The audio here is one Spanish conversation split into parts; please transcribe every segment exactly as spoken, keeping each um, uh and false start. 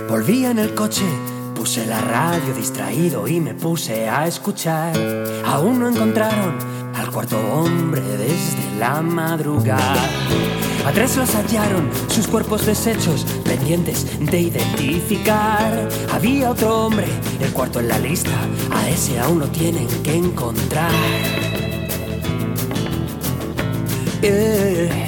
Volví en el coche, puse la radio distraído y me puse a escuchar. Aún no encontraron al cuarto hombre desde la madrugada. A tres los hallaron, sus cuerpos deshechos, pendientes de identificar. Había otro hombre, el cuarto en la lista, a ese aún lo tienen que encontrar. Yeah.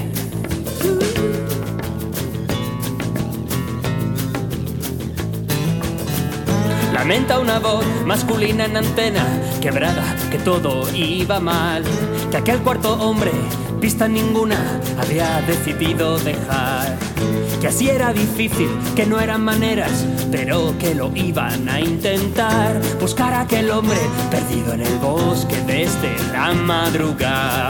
Lamenta una voz masculina en antena, quebrada, que todo iba mal, que aquel cuarto hombre, pista ninguna, había decidido dejar. Que así era difícil, que no eran maneras, pero que lo iban a intentar. Buscar a aquel hombre perdido en el bosque desde la madrugada.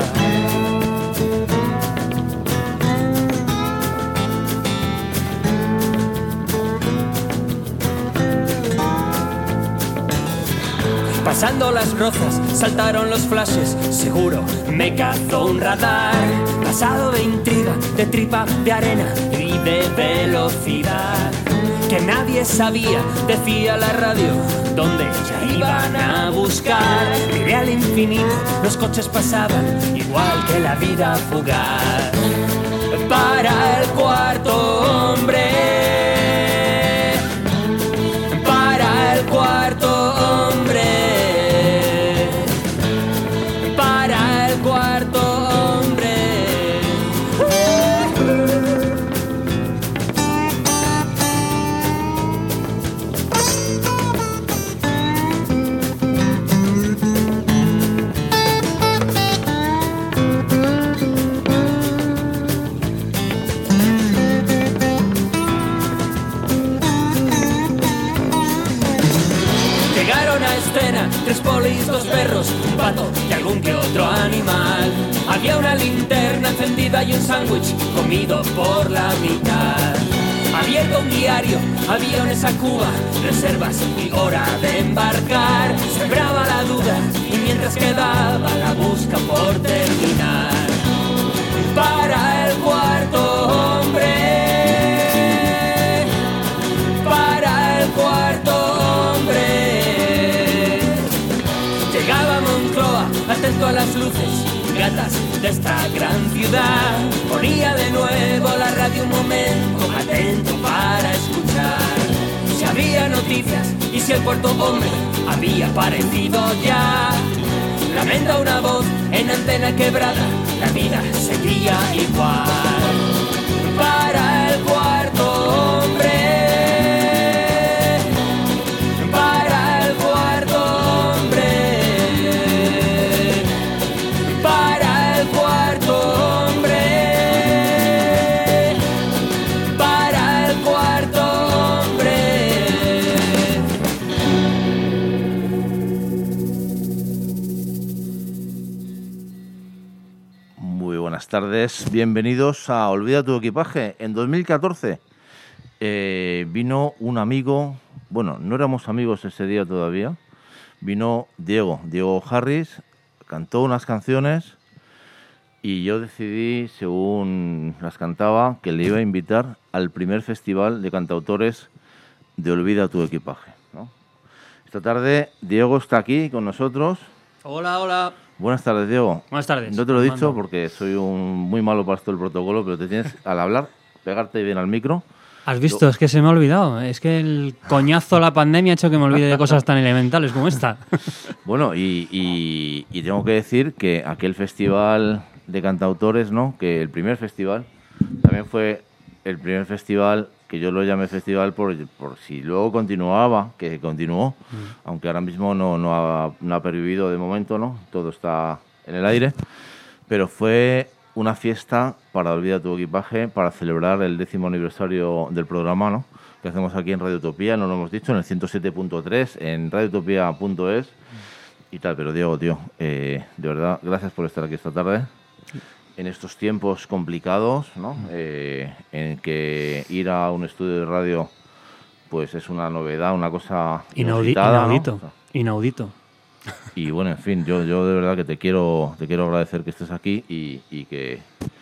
Pasando las rozas, saltaron los flashes, seguro me cazó un radar. Pasado de intriga, de tripa, de arena y de velocidad. Que nadie sabía, decía la radio, dónde ya iban a buscar. Miré al infinito, los coches pasaban, igual que la vida fugaz. Para el cuarto hombre, para el cuarto hombre. Tres polis, dos perros, un pato y algún que otro animal. Había una linterna encendida y un sándwich comido por la mitad. Abierto un diario, aviones a Cuba, reservas y hora de embarcar. Sembraba la duda y mientras quedaba la busca por terminar. Para el cuarto hombre, para el cuarto hombre. Llegaba a Moncloa, atento a las luces, gatas de esta gran ciudad. Ponía de nuevo la radio un momento, atento para escuchar. Si había noticias y si el cuarto hombre había aparecido ya. Lamenta una voz en antena quebrada, la vida seguía igual. Para el cuarto hombre, para el cuarto hombre. Buenas tardes, bienvenidos a Olvida tu equipaje. En dos mil catorce eh, vino un amigo, bueno, no éramos amigos ese día todavía, vino Diego, Diego Harris, cantó unas canciones y yo decidí, según las cantaba, que le iba a invitar al primer festival de cantautores de Olvida tu equipaje, ¿no? Esta tarde Diego está aquí con nosotros. Hola, hola. Buenas tardes, Diego. Buenas tardes. No te lo he dicho porque soy un muy malo para esto del protocolo, pero te tienes, al hablar, pegarte bien al micro. ¿Has visto? Yo... Es que se me ha olvidado. Es que el coñazo, la pandemia, ha hecho que me olvide de cosas tan elementales como esta. Bueno, y, y, y tengo que decir que aquel festival de cantautores, ¿no? Que el primer festival también fue el primer festival que yo lo llamé festival por, por si luego continuaba, que continuó, mm. aunque ahora mismo no, no, ha, no ha pervivido de momento, ¿no? Todo está en el aire, pero fue una fiesta para Olvida tu equipaje, para celebrar el décimo aniversario del programa, ¿no? Que hacemos aquí en Radio Utopía, no lo hemos dicho, en el ciento siete punto tres, en radio utopía punto es mm. y tal, pero Diego, tío, eh, de verdad, gracias por estar aquí esta tarde. En estos tiempos complicados, ¿no? Eh, en que ir a un estudio de radio pues es una novedad, una cosa Inaudi- inaudito, ¿no? Inaudito. Y bueno, en fin, yo, yo de verdad que te quiero te quiero agradecer que estés aquí y, y que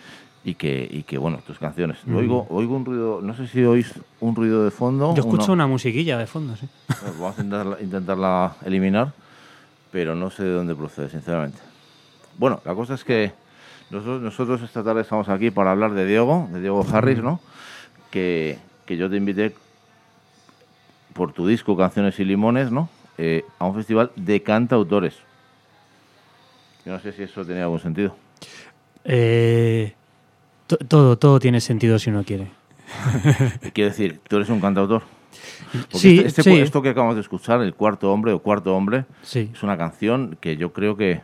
y que, y que bueno, tus canciones. Mm. Oigo, oigo un ruido, no sé si oís un ruido de fondo. Yo escucho una, una musiquilla de fondo, sí. Vamos a intentarla, intentarla eliminar, pero no sé de dónde procede, sinceramente. Bueno, la cosa es que nosotros, nosotros esta tarde estamos aquí para hablar de Diego, de Diego Harris, ¿no? Que, que yo te invité por tu disco Canciones y Limones, ¿no? Eh, a un festival de cantautores. Yo no sé si eso tenía algún sentido. Eh, to- todo, todo tiene sentido si uno quiere. Quiero decir, tú eres un cantautor. Porque Sí, este, este, sí. esto que acabamos de escuchar, El Cuarto Hombre o Cuarto Hombre, Sí. es una canción que yo creo que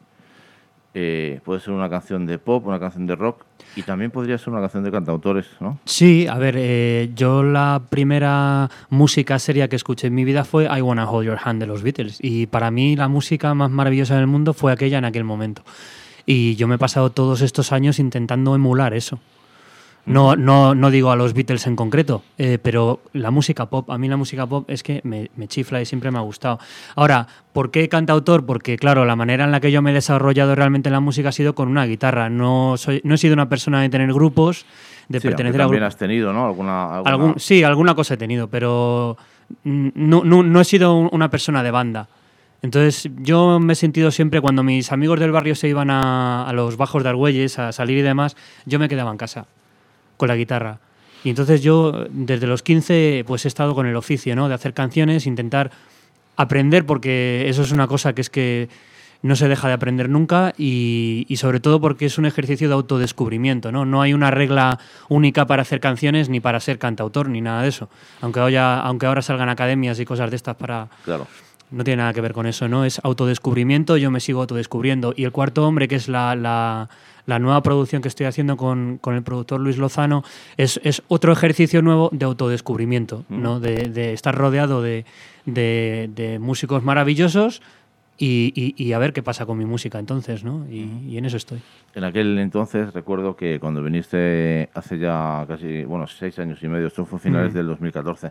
eh, puede ser una canción de pop, una canción de rock, y también podría ser una canción de cantautores, ¿no? Sí, a ver, eh, yo la primera música seria que escuché en mi vida fue I Wanna Hold Your Hand de los Beatles. Y para mí la música más maravillosa del mundo fue aquella en aquel momento. Y yo me he pasado todos estos años intentando emular eso. No, no, no digo a los Beatles en concreto, eh, pero la música pop, a mí la música pop es que me, me chifla y siempre me ha gustado. Ahora, ¿por qué cantautor? Porque, claro, la manera en la que yo me he desarrollado realmente en la música ha sido con una guitarra. No, soy, no he sido una persona de tener grupos, de Sí, pertenecer a también grupos. has tenido, ¿no? Alguna, alguna... Algún, sí, alguna cosa he tenido, pero no, no, no he sido un- una persona de banda. Entonces yo me he sentido siempre, cuando mis amigos del barrio se iban a, a los bajos de Argüelles a salir y demás, yo me quedaba en casa con la guitarra. Y entonces yo desde los quince pues he estado con el oficio, ¿no? De hacer canciones, intentar aprender, porque eso es una cosa que es que no se deja de aprender nunca, y, y sobre todo porque es un ejercicio de autodescubrimiento, ¿no? No hay una regla única para hacer canciones ni para ser cantautor ni nada de eso. Aunque ahora, aunque ahora salgan academias y cosas de estas para... Claro. No tiene nada que ver con eso, ¿no? Es autodescubrimiento, yo me sigo autodescubriendo. Y El Cuarto Hombre, que es la, la, la nueva producción que estoy haciendo con, con el productor Luis Lozano, es, es otro ejercicio nuevo de autodescubrimiento, ¿no? De, de estar rodeado de, de, de músicos maravillosos y, y, y a ver qué pasa con mi música entonces, ¿no? Y, y en eso estoy. En aquel entonces recuerdo que cuando viniste hace ya casi, bueno, seis años y medio, esto fue finales Mm. del dos mil catorce,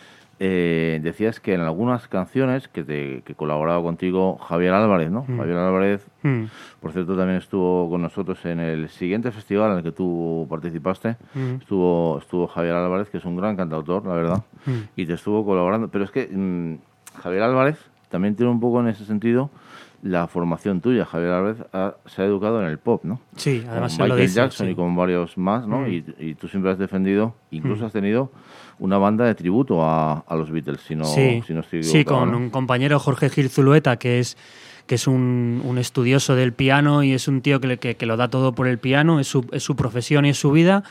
eh, decías que en algunas canciones que, te, que colaboraba contigo Javier Álvarez, ¿no? Mm. Javier Álvarez, Mm. por cierto, también estuvo con nosotros en el siguiente festival en el que tú participaste. Mm. Estuvo, estuvo Javier Álvarez, que es un gran cantautor, la verdad, Mm. y te estuvo colaborando. Pero es que mm, Javier Álvarez también tiene un poco en ese sentido la formación tuya. Javier Álvarez ha- se ha educado en el pop, ¿no? Sí, además Con él lo Michael dice, Jackson sí. y con varios más, ¿no? Mm. Y, y tú siempre has defendido, incluso Mm. has tenido una banda de tributo a, a los Beatles, si no, Sí, si no estoy sí, equivocado, con ¿no? un compañero, Jorge Gil Zulueta, que es, que es un, un estudioso del piano y es un tío que, le- que, que lo da todo por el piano, es su, es su profesión y es su vida.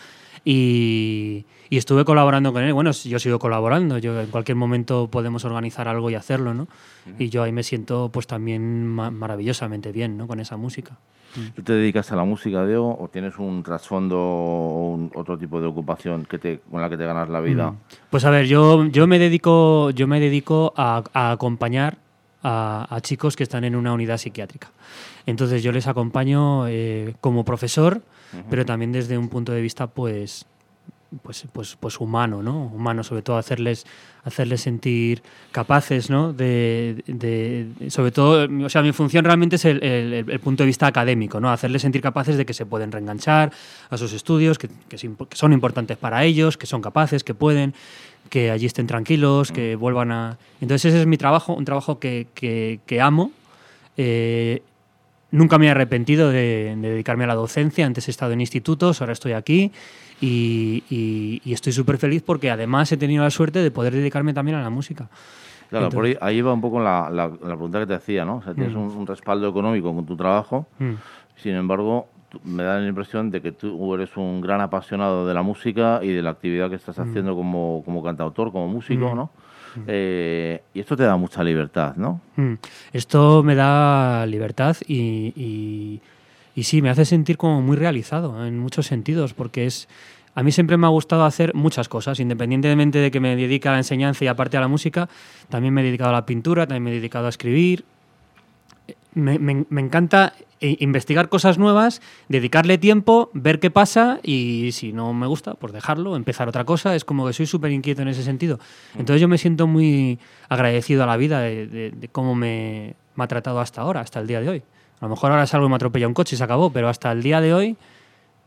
Y, y estuve colaborando con él. Bueno, yo sigo colaborando. Yo en cualquier momento podemos organizar algo y hacerlo, ¿no? Y yo ahí me siento pues también ma- maravillosamente bien, ¿no? Con esa música. ¿Tú te dedicas a la música, Diego, o tienes un trasfondo o un- otro tipo de ocupación que te, con la que te ganas la vida? Mm. Pues a ver, yo, yo me dedico, yo me dedico a, a acompañar a, a chicos que están en una unidad psiquiátrica. Entonces yo les acompaño eh, como profesor, pero también desde un punto de vista pues pues, pues, pues humano, ¿no? Humano, sobre todo hacerles, hacerles sentir capaces, ¿no? De, de, sobre todo, o sea, mi función realmente es el, el, el punto de vista académico, ¿no? Hacerles sentir capaces de que se pueden reenganchar a sus estudios, que, que, que son importantes para ellos, que son capaces, que pueden, que allí estén tranquilos, que vuelvan a... Entonces ese es mi trabajo, un trabajo que, que, que amo. Eh, nunca me he arrepentido de, de dedicarme a la docencia. Antes he estado en institutos, ahora estoy aquí y, y, y estoy súper feliz porque además he tenido la suerte de poder dedicarme también a la música. Claro, Entonces, por ahí, ahí va un poco la, la, la pregunta que te hacía, ¿no? O sea, tienes Mm. un, un respaldo económico con tu trabajo, mm, sin embargo, tú- me da la impresión de que tú eres un gran apasionado de la música y de la actividad que estás haciendo como, como cantautor, como músico, Mm. ¿no? Eh, y esto te da mucha libertad, ¿no? mm. Esto me da libertad y, y, y sí, me hace sentir como muy realizado en muchos sentidos, porque es... A mí siempre me ha gustado hacer muchas cosas, independientemente de que me dedique a la enseñanza y aparte a la música, también me he dedicado a la pintura, también me he dedicado a escribir. Me, me- me encanta eh, investigar cosas nuevas, dedicarle tiempo, ver qué pasa y si no me gusta, pues dejarlo, empezar otra cosa. Es como que soy súper inquieto en ese sentido. Entonces yo me siento muy agradecido a la vida de, de- de cómo me, me ha tratado hasta ahora, hasta el día de hoy. A lo mejor ahora salgo y me atropella un coche y se acabó, pero hasta el día de hoy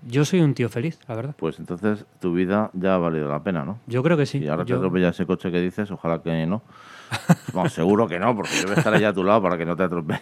yo soy un tío feliz, la verdad. Pues entonces tu vida ya ha valido la pena, ¿no? Yo creo que sí. Y ahora te yo... atropella ese coche que dices, ojalá que no. Bueno, seguro que no, porque yo voy a estar allá a tu lado para que no te atropelle.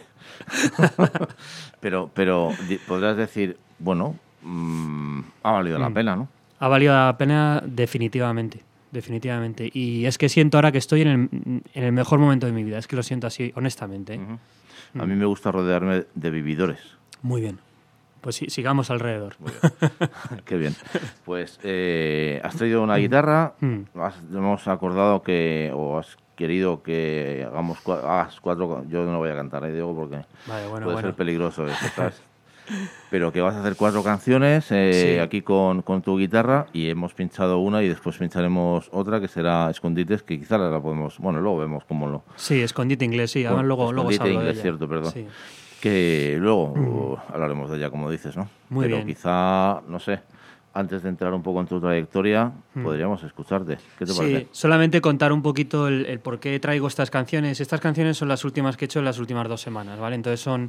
pero, pero podrás decir, bueno, mmm, ha valido mm. la pena, ¿no? Ha valido la pena definitivamente, definitivamente. Y es que siento ahora que estoy en el, en el mejor momento de mi vida. Es que lo siento así, honestamente. ¿eh? Uh-huh. A mí me gusta rodearme de vividores. Muy bien. Pues sí, sigamos alrededor. Muy bien. Qué bien. Pues eh, has traído una guitarra, mm. has, hemos acordado que, o has querido que hagamos cua- hagas cuatro... Yo no voy a cantar, ¿eh, Diego? Porque vale, bueno, puede bueno. ser peligroso eso, ¿sabes? Pero que vas a hacer cuatro canciones eh, sí. aquí con, con tu guitarra y hemos pinchado una y después pincharemos otra que será Escondites, que quizás la podemos... Bueno, luego vemos cómo lo... Sí, Escondite inglés, sí. Además, luego, luego Escondite hablo inglés, de ella. cierto, perdón. Sí. Que luego mm. hablaremos de ella, como dices, ¿no? Muy Pero bien. quizá, no sé, antes de entrar un poco en tu trayectoria, mm. podríamos escucharte. ¿Qué te sí, parece? Sí, solamente contar un poquito el, el por qué traigo estas canciones. Estas canciones son las últimas que he hecho en las últimas dos semanas, ¿vale? Entonces son...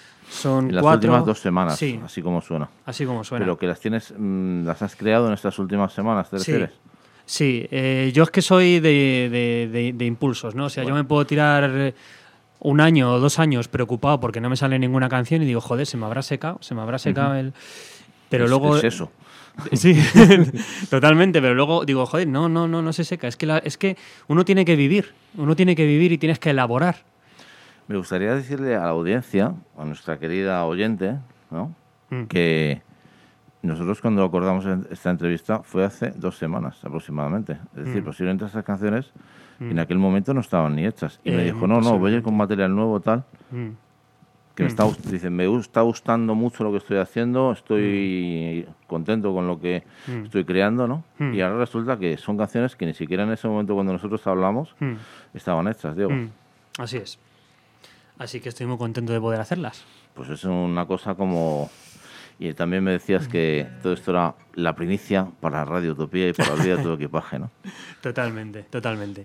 Son en las cuatro... últimas dos semanas, sí. así como suena. Así como suena. Pero que las tienes, mmm, las has creado en estas últimas semanas, ¿te refieres? Sí, sí. Eh, yo es que soy de, de, de, de impulsos, ¿no? O sea, bueno. yo me puedo tirar un año o dos años preocupado porque no me sale ninguna canción y digo, joder, se me habrá secado, se me habrá secado uh-huh. el... Pero es, luego... Es eso. Sí, totalmente, pero luego digo, joder, no, no, no, no se seca. Es que, la, es que uno tiene que vivir, uno tiene que vivir y tienes que elaborar. Me gustaría decirle a la audiencia, a nuestra querida oyente, ¿no? Mm. que nosotros cuando acordamos esta entrevista fue hace dos semanas aproximadamente. Es decir, mm. posiblemente estas canciones mm. en aquel momento no estaban ni hechas. Y eh, me dijo, no, no, voy a ir con material nuevo, tal. Mm. Que me está, dice, me está gustando mucho lo que estoy haciendo, estoy mm. contento con lo que mm. estoy creando, ¿no? Mm. Y ahora resulta que son canciones que ni siquiera en ese momento cuando nosotros hablamos mm. estaban hechas, Diego. Mm. Así es. Así que estoy muy contento de poder hacerlas. Pues es una cosa como... Y también me decías que todo esto era la primicia para Radio Utopía y para la vida de tu equipaje, ¿no? Totalmente, totalmente.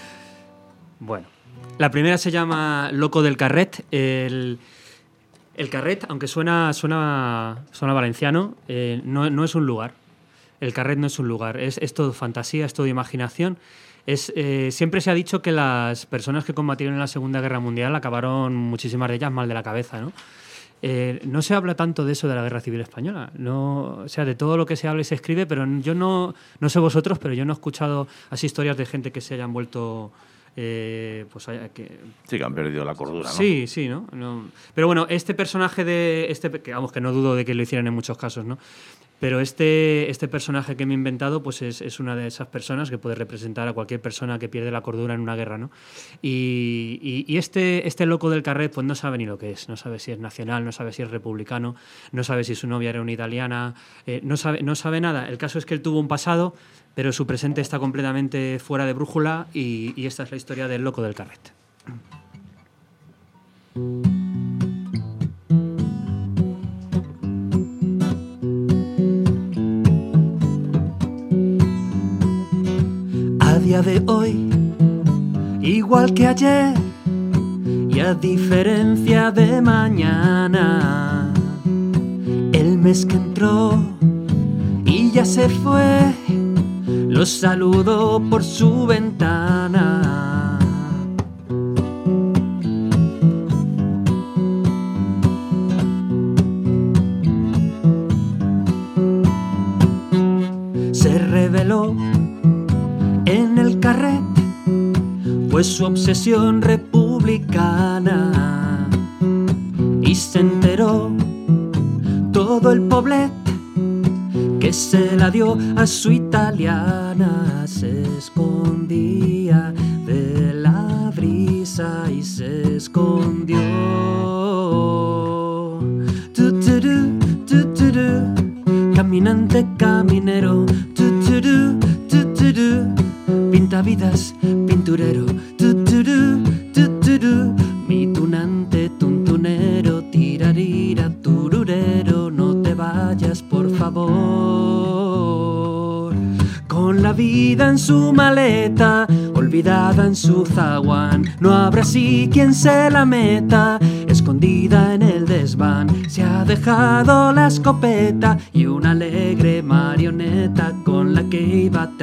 Bueno, la primera se llama Loco del Carret. El, el Carret, aunque suena, suena, suena valenciano, eh, no, no es un lugar. El Carret no es un lugar. Es, es todo fantasía, es todo imaginación. Es, eh, siempre se ha dicho que las personas que combatieron en la Segunda Guerra Mundial acabaron, muchísimas de ellas, mal de la cabeza, ¿no? Eh, no se habla tanto de eso de la Guerra Civil Española. No, o sea, de todo lo que se habla y se escribe, pero yo no, no sé vosotros, pero yo no he escuchado así historias de gente que se hayan vuelto... Eh, pues que, sí, que han perdido la cordura, ¿no? Sí, sí, ¿no? no pero bueno, este personaje de... este que vamos, que no dudo de que lo hicieran en muchos casos, ¿no? Pero este, este personaje que me he inventado pues es, es una de esas personas que puede representar a cualquier persona que pierde la cordura en una guerra, ¿no? Y, y, y este, este loco del Carret pues no sabe ni lo que es, no sabe si es nacional, no sabe si es republicano, no sabe si su novia era una italiana, eh, no, sabe, no sabe nada. El caso es que él tuvo un pasado, pero su presente está completamente fuera de brújula y, y esta es la historia del loco del Carret. A día de hoy, igual que ayer, y a diferencia de mañana, el mes que entró y ya se fue, lo saludo por su ventana. Se reveló en el Carret, pues su obsesión republicana, y se enteró todo el poblet que se la dio a su italiana. Se escondía de la brisa y se escondió. Tu-tu-du, tu-tu-du, caminante caminero, tu-tu-du, tu-tu-du, pintavidas, pinturero, tu-tu-du, tu-tu-du, mi tunante, tuntunero, tirarira, tururero, no te vayas por favor. Con la vida en su maleta, olvidada en su zaguán, no habrá así quien se la meta. Es escondida en el desván, se ha dejado la escopeta y una alegre marioneta con la que iba a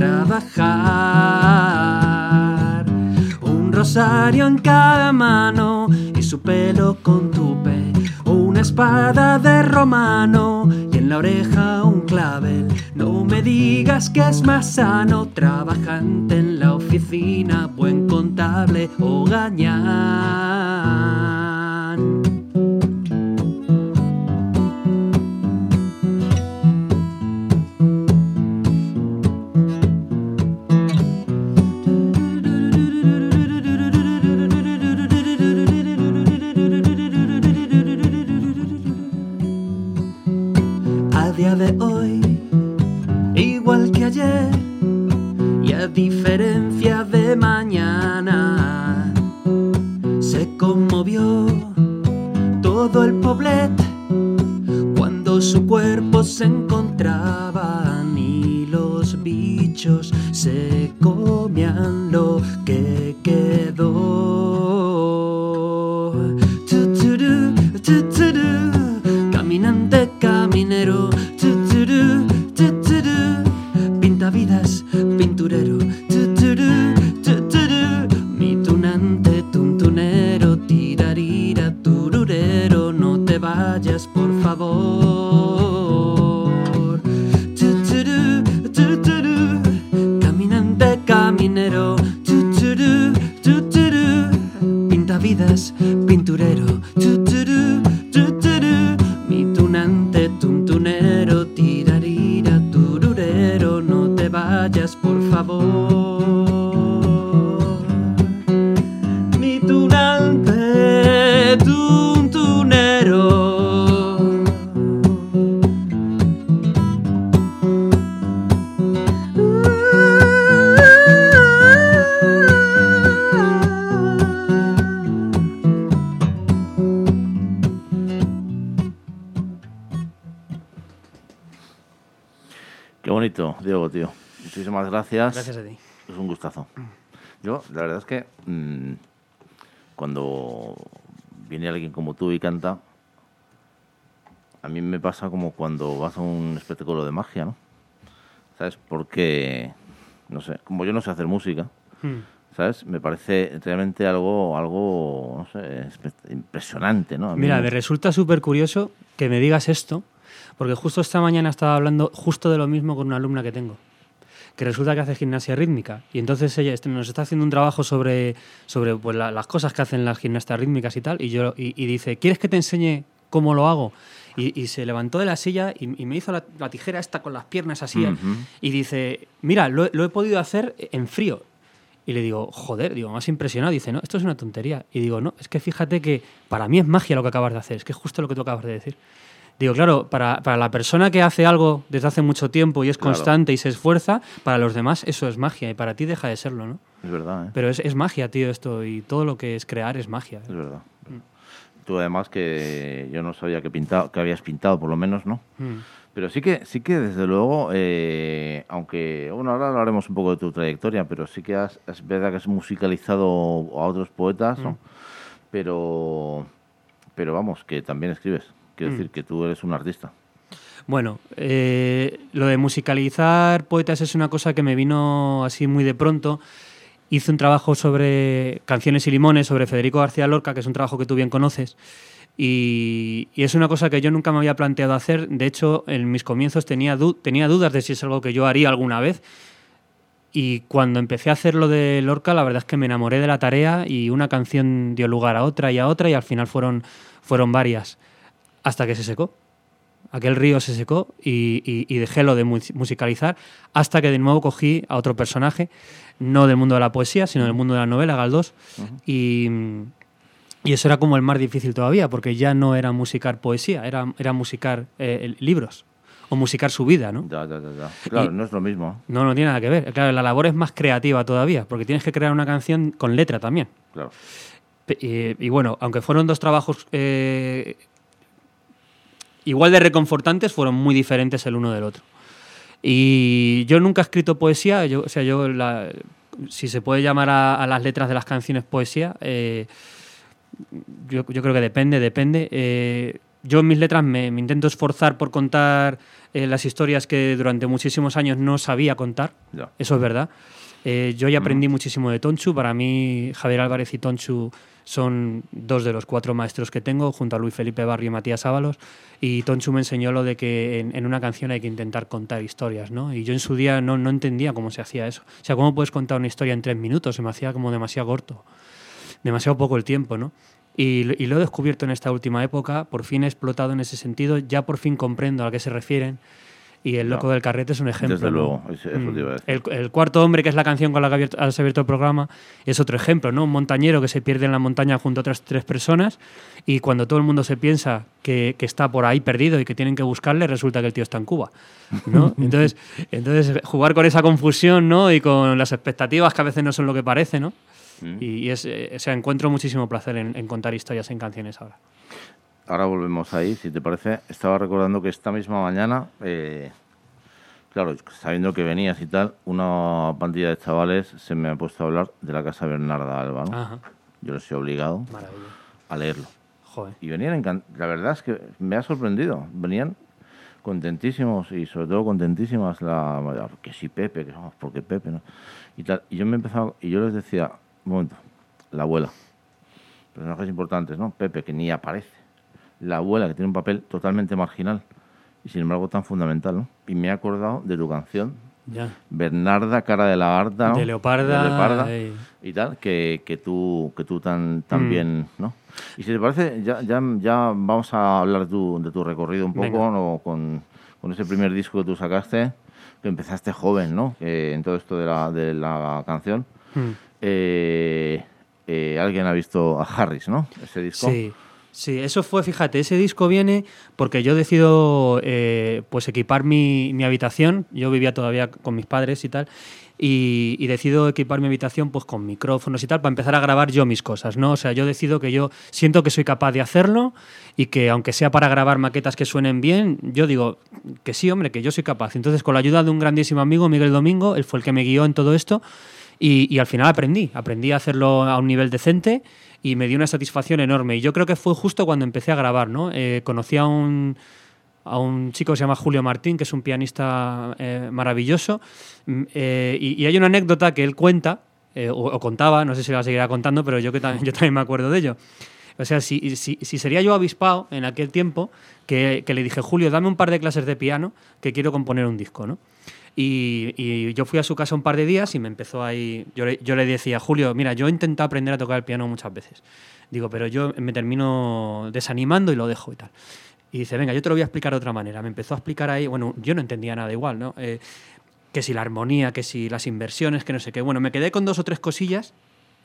trabajar. Un rosario en cada mano y su pelo con tupe, una espada de romano y en la oreja un clavel. No me digas que es más sano, trabajante en la oficina, buen contable o gañán. De hoy, igual que ayer, y a diferencia de mañana, se conmovió todo el poblet cuando su cuerpo se encontraba y los bichos se comían lo que quedó. Tu-tu-du, tu-tu-du, caminante, caminero, vidas, pinturero, tuturu, tuturu, mi tunante, tuntunero, tirarira, tururero, no te vayas, por favor. Tuturu, tuturu, caminante, caminero, tuturu, tuturu, pintavidas, pinturero, tuturu, tuturu, mi tunante, tuntunero, tirarira, tururero, no te vayas, por favor. Mi tunante, tuntunero. Qué bonito, Diego, tío. Muchísimas gracias. Gracias a ti. Es un gustazo. Yo, la verdad es que mmm, cuando viene alguien como tú y canta, a mí me pasa como cuando vas a un espectáculo de magia, ¿no? ¿Sabes? Porque, no sé, como yo no sé hacer música, hmm. ¿sabes? Me parece realmente algo, algo no sé, impresionante, ¿no? A mí Mira, me... me resulta súper curioso que me digas esto, porque justo esta mañana estaba hablando justo de lo mismo con una alumna que tengo, que resulta que hace gimnasia rítmica, y entonces ella nos está haciendo un trabajo sobre, sobre pues, la, las cosas que hacen las gimnastas rítmicas y tal, y, yo, y, y dice, ¿quieres que te enseñe cómo lo hago? Y, y se levantó de la silla y, y me hizo la, la tijera esta con las piernas así, uh-huh. y dice, mira, lo, lo he podido hacer en frío. Y le digo, joder, digo, más impresionado. Dice, no, esto es una tontería. Y digo, no, es que fíjate que para mí es magia lo que acabas de hacer, es que es justo lo que tú acabas de decir. Digo, claro, para, para la persona que hace algo desde hace mucho tiempo y es constante claro. y se esfuerza, para los demás eso es magia y para ti deja de serlo, ¿no? Es verdad, ¿eh? Pero es, es magia, tío, esto, y todo lo que es crear es magia. ¿eh? Es verdad. Mm. Tú además que yo no sabía que, pintado, que habías pintado, por lo menos, ¿no? Mm. Pero sí que, sí que desde luego, eh, aunque, bueno, ahora hablaremos un poco de tu trayectoria, pero sí que has, es verdad que has musicalizado a otros poetas, ¿no? Mm. Pero, pero vamos, que también escribes. Quiero mm. decir que tú eres un artista. Bueno, eh, lo de musicalizar poetas es una cosa que me vino así muy de pronto. Hice un trabajo sobre Canciones y Limones, sobre Federico García Lorca, que es un trabajo que tú bien conoces. Y, y es una cosa que yo nunca me había planteado hacer. De hecho, en mis comienzos tenía, du- tenía dudas de si es algo que yo haría alguna vez. Y cuando empecé a hacer lo de Lorca, la verdad es que me enamoré de la tarea y una canción dio lugar a otra y a otra y al final fueron, fueron varias. Hasta que se secó. Aquel río se secó y, y, y dejé lo de musicalizar hasta que de nuevo cogí a otro personaje, no del mundo de la poesía, sino del mundo de la novela, Galdós. Uh-huh. Y, y eso era como el más difícil todavía, porque ya no era musicar poesía, era, era musicar eh, libros o musicar su vida, ¿no? Ya, ya, ya, ya. Claro, y no es lo mismo. No, no tiene nada que ver. Claro, la labor es más creativa todavía, porque tienes que crear una canción con letra también. Claro. Y, y bueno, aunque fueron dos trabajos... Eh, igual de reconfortantes, fueron muy diferentes el uno del otro. Y yo nunca he escrito poesía, yo, o sea, yo, la, si se puede llamar a, a las letras de las canciones poesía, eh, yo, yo creo que depende, depende. Eh, yo en mis letras me, me intento esforzar por contar eh, las historias que durante muchísimos años no sabía contar. Ya. Eso es verdad. Eh, yo ya aprendí mm. muchísimo de Tonchu. Para mí, Javier Álvarez y Tonchu son dos de los cuatro maestros que tengo, junto a Luis Felipe Barrio y Matías Ábalos. Y Tonchu me enseñó lo de que en, en una canción hay que intentar contar historias, ¿no? Y yo en su día no, no entendía cómo se hacía eso. O sea, ¿cómo puedes contar una historia en tres minutos? Se me hacía como demasiado corto. Demasiado poco el tiempo, ¿no? Y, y lo he descubierto en esta última época. Por fin he explotado en ese sentido. Ya por fin comprendo a qué se refieren. Y El loco no. del carrete es un ejemplo. Desde ¿no? luego, eso te iba a decir. El, el cuarto hombre, que es la canción con la que abierto, has abierto el programa, es otro ejemplo, ¿no? Un montañero que se pierde en la montaña junto a otras tres personas y cuando todo el mundo se piensa que, que está por ahí perdido y que tienen que buscarle, resulta que el tío está en Cuba, ¿no? Entonces, entonces jugar con esa confusión, ¿no? Y con las expectativas que a veces no son lo que parece, ¿no? Mm. Y, y es, o sea, encuentro muchísimo placer en, en contar historias en canciones ahora. Ahora volvemos ahí, si te parece. Estaba recordando que esta misma mañana... Eh... Claro, sabiendo que venías y tal, una pandilla de chavales se me ha puesto a hablar de la Casa Bernarda Alba, ¿no? Ajá. Yo les he obligado Maravilla. a leerlo. Joder. Y venían encantados. La verdad es que me ha sorprendido. Venían contentísimos y sobre todo contentísimas la que sí Pepe, que oh, porque Pepe, ¿no? Y tal. Y yo me he empezado, y yo les decía, un momento, la abuela. Personajes importantes, ¿no? Pepe, que ni aparece. La abuela, que tiene un papel totalmente marginal. Y sin embargo tan fundamental, ¿no? Y me he acordado de tu canción, ya. Bernarda, cara de lagarta, ¿no? De leoparda, de leoparda y... y tal, que, que tú que tú tan, tan mm. bien, ¿no? Y si te parece, ya, ya, ya vamos a hablar tu, de tu recorrido un poco, ¿no? Con, con ese primer disco que tú sacaste, que empezaste joven, ¿no? Que en todo esto de la, de la canción. Mm. Eh, eh, ¿Alguien ha visto a Harris, no? Ese disco. Sí. Sí, eso fue, fíjate, ese disco viene porque yo decido eh, pues equipar mi, mi habitación. Yo vivía todavía con mis padres y tal, y, y decido equipar mi habitación pues con micrófonos y tal para empezar a grabar yo mis cosas, ¿no? O sea, yo decido que yo siento que soy capaz de hacerlo y que aunque sea para grabar maquetas que suenen bien, yo digo que sí, hombre, que yo soy capaz. Entonces, con la ayuda de un grandísimo amigo, Miguel Domingo, él fue el que me guió en todo esto y, y al final aprendí, aprendí a hacerlo a un nivel decente. Y me dio una satisfacción enorme. Y yo creo que fue justo cuando empecé a grabar, ¿no? Eh, conocí a un, a un chico que se llama Julio Martín, que es un pianista eh, maravilloso. Eh, y, y hay una anécdota que él cuenta, eh, o, o contaba, no sé si la seguirá contando, pero yo, que también, yo también me acuerdo de ello. O sea, si, si, si sería yo avispado en aquel tiempo, que, que le dije, Julio, dame un par de clases de piano, que quiero componer un disco, ¿no? Y, y yo fui a su casa un par de días y me empezó ahí... Yo le, yo le decía, Julio, mira, yo he intentado aprender a tocar el piano muchas veces. Digo, pero yo me termino desanimando y lo dejo y tal. Y dice, venga, yo te lo voy a explicar de otra manera. Me empezó a explicar ahí... Bueno, yo no entendía nada igual, ¿no? Eh, que si la armonía, que si las inversiones, que no sé qué. Bueno, me quedé con dos o tres cosillas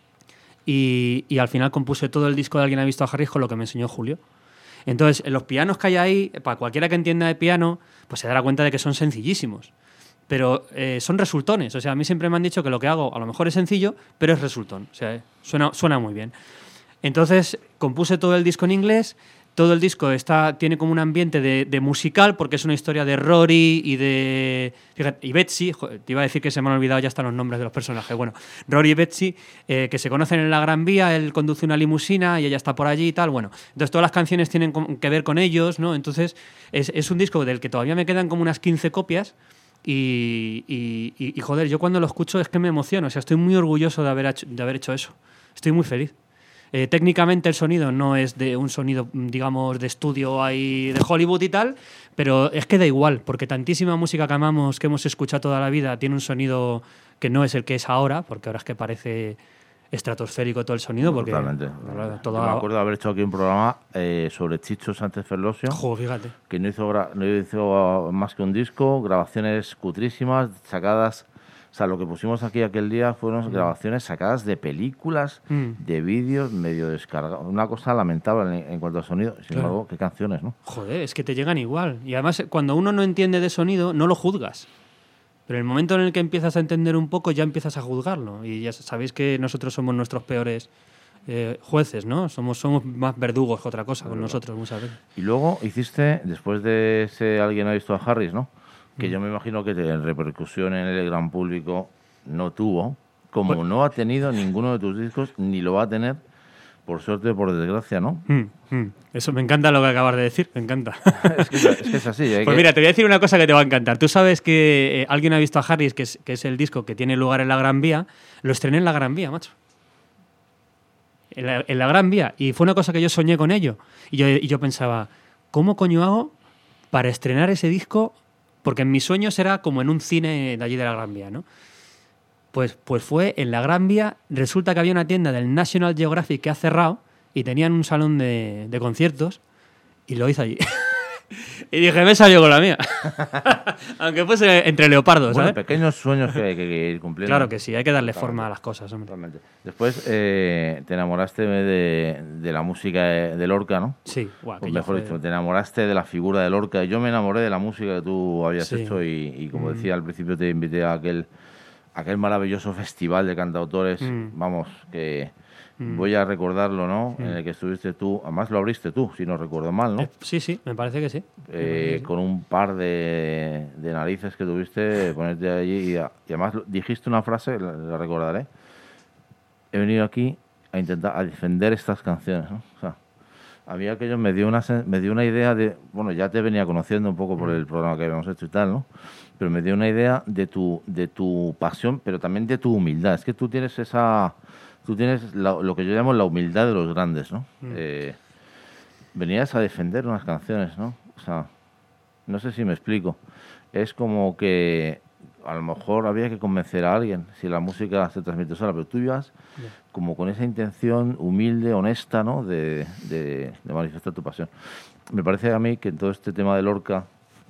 y, y al final compuse todo el disco de Alguien ha visto a Harris con lo que me enseñó Julio. Entonces, los pianos que hay ahí, para cualquiera que entienda de piano, pues se dará cuenta de que son sencillísimos. Pero eh, son resultones. O sea, a mí siempre me han dicho que lo que hago a lo mejor es sencillo, pero es resultón. O sea, suena, suena muy bien. Entonces, compuse todo el disco en inglés. Todo el disco está, tiene como un ambiente de, de musical, porque es una historia de Rory y de... Fíjate, y Betsy. Joder, te iba a decir que se me han olvidado ya hasta los nombres de los personajes. Bueno, Rory y Betsy, eh, que se conocen en la Gran Vía, él conduce una limusina y ella está por allí y tal. Bueno, entonces todas las canciones tienen que ver con ellos, ¿no? Entonces, es, es un disco del que todavía me quedan como unas quince copias. Y, y, y, y, joder, yo cuando lo escucho es que me emociono. O sea, estoy muy orgulloso de haber hecho, de haber hecho eso. Estoy muy feliz. Eh, técnicamente el sonido no es de un sonido, digamos, de estudio ahí de Hollywood y tal, pero es que da igual, porque tantísima música que amamos, que hemos escuchado toda la vida, tiene un sonido que no es el que es ahora, porque ahora es que parece estratosférico todo el sonido. Porque, totalmente. Todo me acuerdo de haber hecho aquí un programa eh, sobre Chicho Sánchez Ferlosio. Joder, fíjate. Que no hizo, no hizo más que un disco, grabaciones cutrísimas, sacadas. O sea, lo que pusimos aquí aquel día fueron mm. grabaciones sacadas de películas, mm. de vídeos, medio descargados. Una cosa lamentable en, en cuanto a sonido. Sin claro. embargo, qué canciones, ¿no? Joder, es que te llegan igual. Y además, cuando uno no entiende de sonido, no lo juzgas. Pero en el momento en el que empiezas a entender un poco, ya empiezas a juzgarlo. Y ya sabéis que nosotros somos nuestros peores eh, jueces, ¿no? Somos, somos más verdugos que otra cosa con nosotros muchas veces. Y luego hiciste, después de ese Alguien ha visto a Harris, ¿no? Que mm. yo me imagino que en repercusión en el gran público no tuvo, como pues, no ha tenido ninguno de tus discos, ni lo va a tener, por suerte o por desgracia, ¿no? Mm, mm. Eso me encanta lo que acabas de decir, me encanta. es, que, es que es así. Hay pues que... mira, te voy a decir una cosa que te va a encantar. Tú sabes que eh, alguien ha visto a Harris, que es, que es el disco que tiene lugar en la Gran Vía. Lo estrené en la Gran Vía, macho. En la, en la Gran Vía. Y fue una cosa que yo soñé con ello. Y yo, y yo pensaba, ¿cómo coño hago para estrenar ese disco? Porque en mis sueños era como en un cine de allí de la Gran Vía, ¿no? Pues, pues fue en la Gran Vía. Resulta que había una tienda del National Geographic que ha cerrado y tenían un salón de, de conciertos y lo hice allí. Y dije, me salió con la mía. Aunque fuese entre leopardos, bueno, ¿sabes? pequeños sueños que hay que, que ir cumpliendo. Claro que sí, hay que darle forma a las cosas, hombre. Totalmente. Después eh, te enamoraste de, de la música de Lorca, ¿no? Sí, guau, Pues que mejor fue... dicho, te enamoraste de la figura de Lorca. Yo me enamoré de la música que tú habías Sí. hecho y, y como Mm. decía al principio, te invité a aquel, aquel maravilloso festival de cantautores, Mm. vamos, que Mm. voy a recordarlo, ¿no? Mm. En el que estuviste tú, además lo abriste tú, si no recuerdo mal, ¿no? Eh, sí, sí, me parece que sí. Me parece Eh, que sí. con un par de, de narices que tuviste, ponerte allí y, a- y además lo- dijiste una frase, la, la recordaré. He venido aquí a intentar a defender estas canciones, ¿no? O sea, a mí aquello me dio una sen- me dio una idea de, bueno, ya te venía conociendo un poco por el programa que habíamos hecho y tal, ¿no? Pero me dio una idea de tu de tu pasión, pero también de tu humildad. Es que tú tienes esa tú tienes la- lo que yo llamo la humildad de los grandes, ¿no? Mm. Eh, venías a defender unas canciones, ¿no? O sea, no sé si me explico. Es como que a lo mejor había que convencer a alguien si la música se transmite sola, pero tú ibas Ya. como con esa intención humilde, honesta, ¿no? De, de, de manifestar tu pasión. Me parece a mí que en todo este tema de Lorca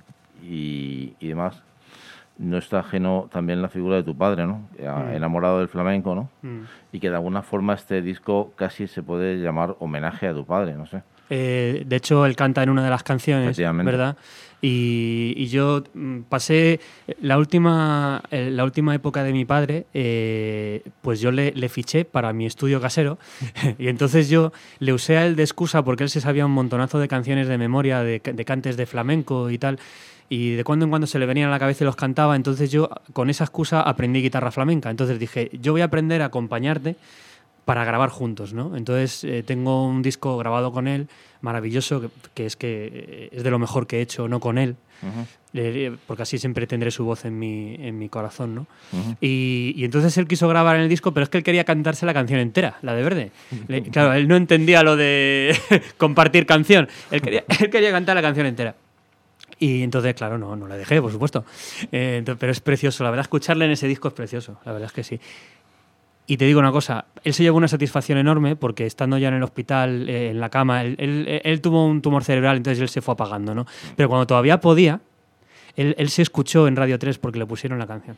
y, y demás no está ajeno también la figura de tu padre, ¿no? Mm. Enamorado del flamenco, ¿no? Mm. Y que de alguna forma este disco casi se puede llamar homenaje a tu padre, no sé. Eh, de hecho, él canta en una de las canciones, Efectivamente. ¿verdad? Y, y yo mm, pasé la última, eh, la última época de mi padre, eh, pues yo le, le fiché para mi estudio casero y entonces yo le usé a él de excusa porque él se sabía un montonazo de canciones de memoria, de, de cantes de flamenco y tal, y de cuando en cuando se le venían a la cabeza y los cantaba, entonces yo con esa excusa aprendí guitarra flamenca. Entonces dije, yo voy a aprender a acompañarte para grabar juntos, ¿no? Entonces eh, tengo un disco grabado con él, maravilloso, que, que es que eh, es de lo mejor que he hecho, no con él, Ujú, eh, porque así siempre tendré su voz en mi, en mi corazón, ¿no? ujú. Y, y entonces él quiso grabar en el disco, pero es que él quería cantarse la canción entera, la de Verde. Le- claro, él no entendía lo de compartir canción, él quería, él quería cantar la canción entera. Y entonces, claro, no, no la dejé, por supuesto. Eh, entonces, pero es precioso, la verdad, escucharle en ese disco es precioso, la verdad es que sí. Y te digo una cosa, él se llevó una satisfacción enorme porque estando ya en el hospital, eh, en la cama, él, él- él tuvo un tumor cerebral, entonces él se fue apagando, ¿no? Pero cuando todavía podía, él, él se escuchó en Radio tres porque le pusieron la canción.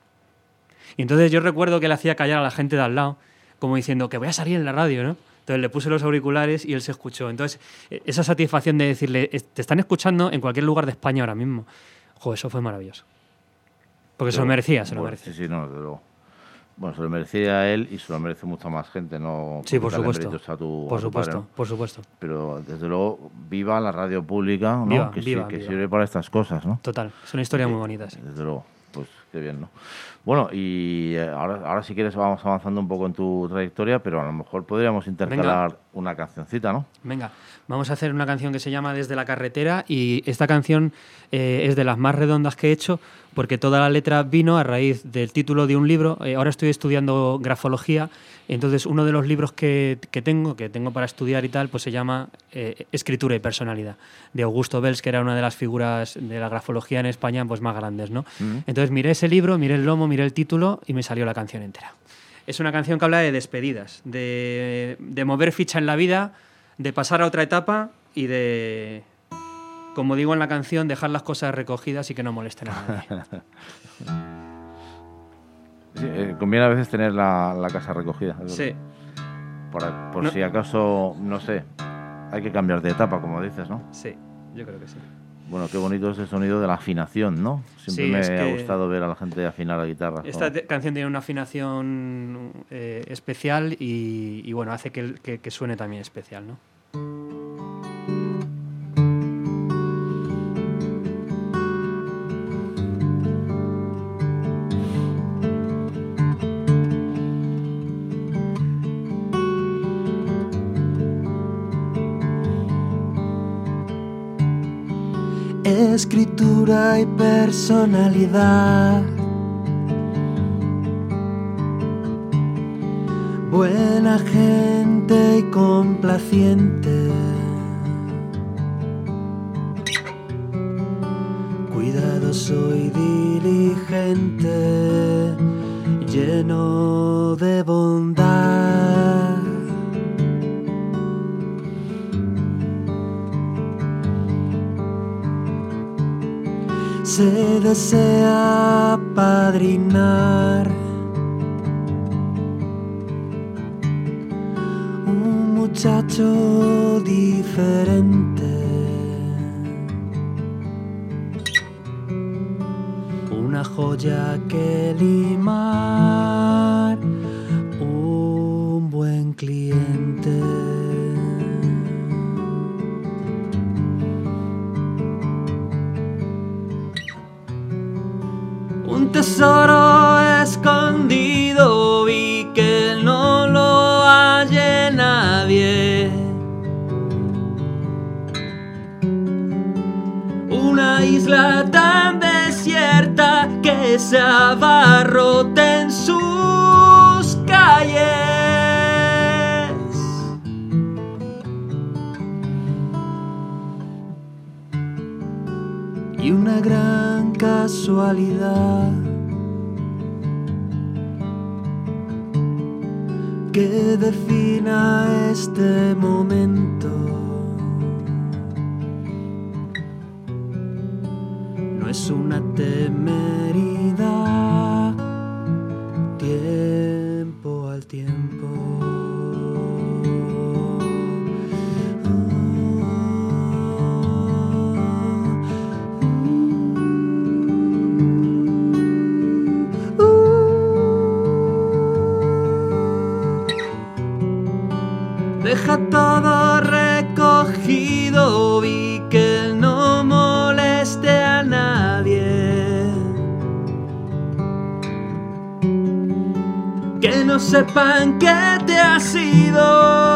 Y entonces yo recuerdo que él hacía callar a la gente de al lado, como diciendo que voy a salir en la radio, ¿no? Entonces le puse los auriculares y él se escuchó. Entonces, eh, esa satisfacción de decirle, "Es- te están escuchando en cualquier lugar de España ahora mismo". Jo, eso fue maravilloso. Porque se lo Pero, merecía, se lo bueno, merecía. Sí, sí, no, desde luego. Bueno, se lo merecía él y se lo merece mucha más gente, ¿no? Sí, por quitarle supuesto. méritos a tu- a Por tu supuesto, padre, ¿no? por supuesto. Pero desde luego, viva la radio pública, ¿no? Viva, que sí- viva, que viva. sirve para estas cosas, ¿no? Total, es una historia muy bonita, sí. Desde luego, pues qué bien, ¿no? Bueno, y eh, ahora, ahora si quieres vamos avanzando un poco en tu trayectoria, pero a lo mejor podríamos intercalar una cancioncita, ¿no? Venga, vamos a hacer una canción que se llama Desde la carretera y esta canción eh, es de las más redondas que he hecho porque toda la letra vino a raíz del título de un libro. Eh, ahora estoy estudiando grafología, entonces uno de los libros que, que tengo, que tengo para estudiar y tal, pues se llama eh, Escritura y personalidad, de Augusto Bells, que era una de las figuras de la grafología en España pues más grandes, ¿no? Ujú. Entonces miré ese libro, miré el lomo, miré el título y me salió la canción entera. Es una canción que habla de despedidas, de, de mover ficha en la vida, de pasar a otra etapa y de, como digo en la canción, dejar las cosas recogidas y que no molesten a nadie. Sí, eh, conviene a veces tener la, la casa recogida. es Sí, verdad. Por, por No. si acaso, no sé, hay que cambiar de etapa, como dices, ¿no? sí, yo creo que sí. Bueno, qué bonito ese sonido de la afinación, ¿no? Siempre Sí, me es ha que gustado ver a la gente afinar la guitarra. Esta ¿no? te- canción tiene una afinación eh, especial y, y, bueno, hace que, que- que suene también especial, ¿no? escritura y personalidad. Buena gente y complaciente. Cuidadoso y diligente, lleno de bondad. Se desea apadrinar un muchacho diferente, una joya que limar, un buen cliente. Un tesoro escondido y que no lo halle nadie. Una isla tan desierta que se abarrote en sus calles. Y una gran casualidad que defina este momento. No es una temeridad, tiempo al tiempo. Deja todo recogido y que no moleste a nadie. Que no sepan que te has ido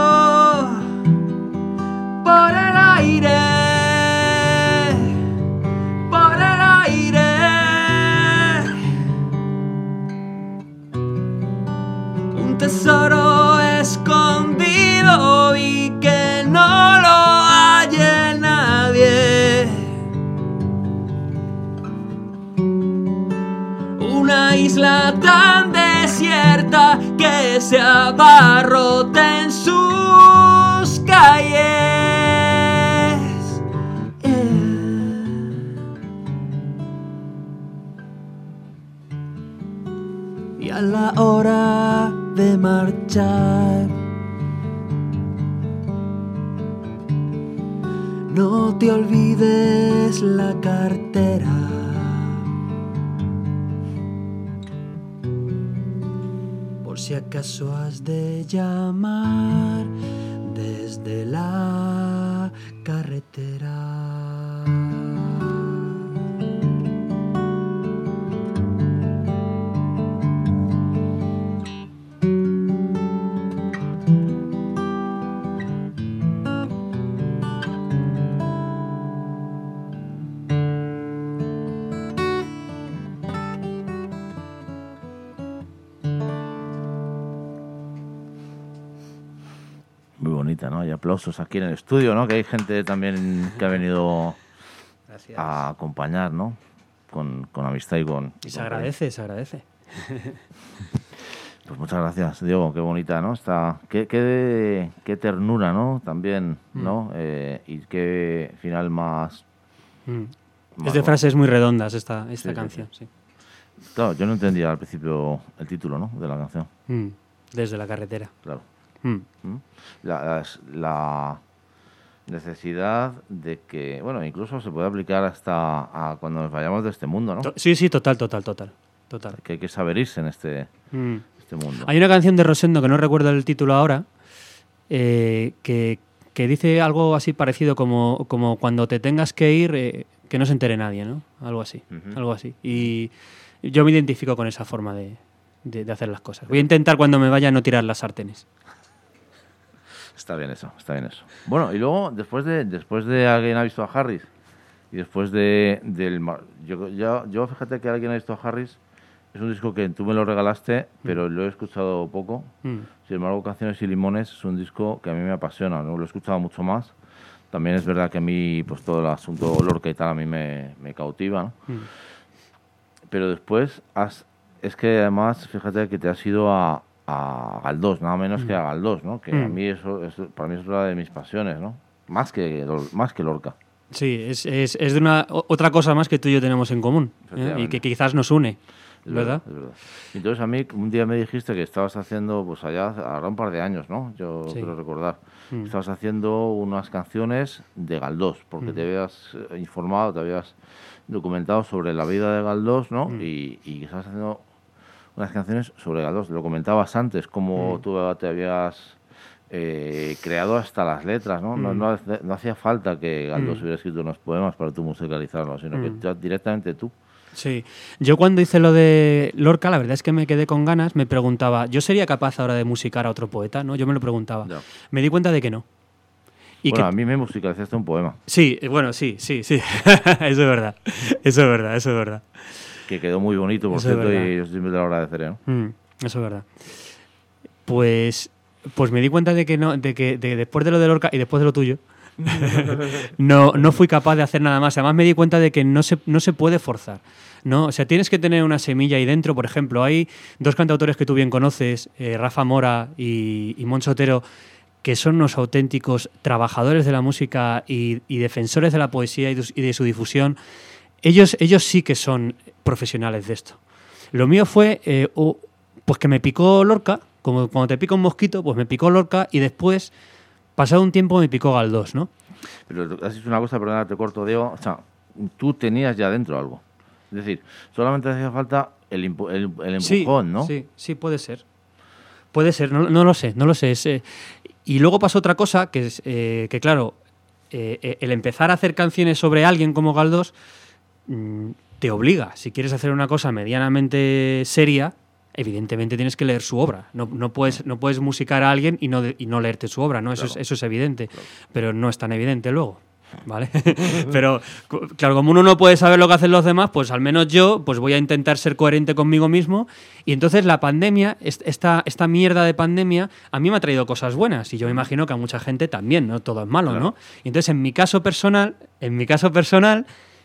por el aire, por el aire. Un tesoro escondido y que no lo halle nadie. Una isla tan desierta que se abarrote en sus calles. Y a la hora de marchar, no te olvides la cartera. Por si acaso has de llamar desde la carretera. Muy bonita, ¿no? Hay aplausos aquí en el estudio, ¿no? Que hay gente también que ha venido Gracias. a acompañar, ¿no? Con, con amistad y con... Y se agradece, se agradece. Pues muchas gracias, Diego, qué bonita, ¿no? Está, qué, qué, qué ternura, ¿no? También, ¿no? Mm. Eh, y qué final más... Mm. más es de frases muy redondas esta, esta sí, canción, sí, sí. sí. Claro, yo no entendía al principio el título, ¿no? De la canción. Mm. Desde la carretera. Claro. Mm. La, la necesidad de que, bueno, incluso se puede aplicar hasta a cuando nos vayamos de este mundo, ¿no? Sí, sí, total, total, total. total. Que hay que saber irse en este, mm. este mundo. Hay una canción de Rosendo, que no recuerdo el título ahora, eh, que, que dice algo así parecido como, como cuando te tengas que ir, eh, que no se entere nadie, ¿no? Algo así, uh-huh. algo así. Y yo me identifico con esa forma de, de, de hacer las cosas. Voy a intentar cuando me vaya no tirar las sartenes. Está bien eso, está bien eso. Bueno, y luego, después de después de Alguien ha visto a Harris, Y después de del yo, yo, yo fíjate que alguien ha visto a Harris, es un disco que tú me lo regalaste, pero lo he escuchado poco. Mm. Sin embargo, Canciones y Limones es un disco que a mí me apasiona, ¿no? Lo he escuchado mucho más. También es verdad que a mí, pues todo el asunto Lorca y tal, a mí me, me cautiva, ¿no? Mm. Pero después, has, es que además, fíjate que te has ido a, a Galdós, nada menos Mm. que a Galdós, ¿no? Que Mm. a mí eso, es, para mí es una de mis pasiones, ¿no? Más que, más que Lorca. Sí, es, es, es de una o- otra cosa más que tú y yo tenemos en común, ¿eh? Y Efectivamente. que quizás nos une, Es ¿verdad? Es verdad. Entonces a mí un día me dijiste que estabas haciendo, pues allá, ahora un par de años, ¿no? Yo Sí. quiero recordar. Mm. Estabas haciendo unas canciones de Galdós, porque Mm. te habías eh, informado, te habías documentado sobre la vida de Galdós, ¿no? Mm. Y, y estabas haciendo unas canciones sobre Galdós. Lo comentabas antes, cómo Mm. tú te habías eh, creado hasta las letras, ¿no? No, Mm. no, hace- no hacía falta que Galdós Mm. hubiera escrito unos poemas para tú musicalizarlos, sino que Mm. ya directamente tú. Sí, yo cuando hice lo de Lorca, la verdad es que me quedé con ganas, me preguntaba, ¿yo sería capaz ahora de musicar a otro poeta? ¿No? Yo me lo preguntaba. Ya. Me di cuenta de que no. Y Bueno, que, a mí me musicalizaste un poema. sí, eh, bueno, sí, sí, sí. Eso es verdad. Eso es verdad, eso es verdad. Que quedó muy bonito, por Eso es cierto, verdad. y yo siempre te lo agradeceré, ¿no? Mm, eso es verdad. Pues, pues me di cuenta de que no, de que de- después de lo de Lorca y después de lo tuyo, no, no fui capaz de hacer nada más. Además me di cuenta de que no se, no se puede forzar, ¿no? O sea, tienes que tener una semilla ahí dentro. Por ejemplo, hay dos cantautores que tú bien conoces, eh, Rafa Mora y, y Moncho Otero, que son unos auténticos trabajadores de la música y, y defensores de la poesía y de, su- y de su difusión. Ellos, ellos sí que son profesionales de esto. Lo mío fue eh, o- pues que me picó Lorca, como cuando te pica un mosquito, pues me picó Lorca y después, pasado un tiempo, me picó Galdós, ¿no? Pero has dicho una cosa, perdona, te corto, Diego. O sea, tú tenías ya dentro algo. Es decir, solamente hacía falta el, impu- el, el empujón, sí, ¿no? Sí, sí, puede ser. Puede ser, no, no lo sé, no lo sé. Es, eh, y luego pasó otra cosa, que es eh, que claro, eh, eh, el empezar a hacer canciones sobre alguien como Galdós mm, te obliga. Si quieres hacer una cosa medianamente seria, evidentemente tienes que leer su obra. No, no, puedes, no puedes musicar a alguien y no, de- y no leerte su obra, ¿no? Eso, Claro. es, eso es evidente. Pero no es tan evidente luego. ¿Vale? Pero cu- claro, como uno no puede saber lo que hacen los demás, pues al menos yo pues voy a intentar ser coherente conmigo mismo. Y entonces la pandemia, est- esta, esta mierda de pandemia, a mí me ha traído cosas buenas. Y yo me imagino que a mucha gente también, no todo es malo, Claro. ¿no? Y entonces en mi caso personal, en mi caso personal,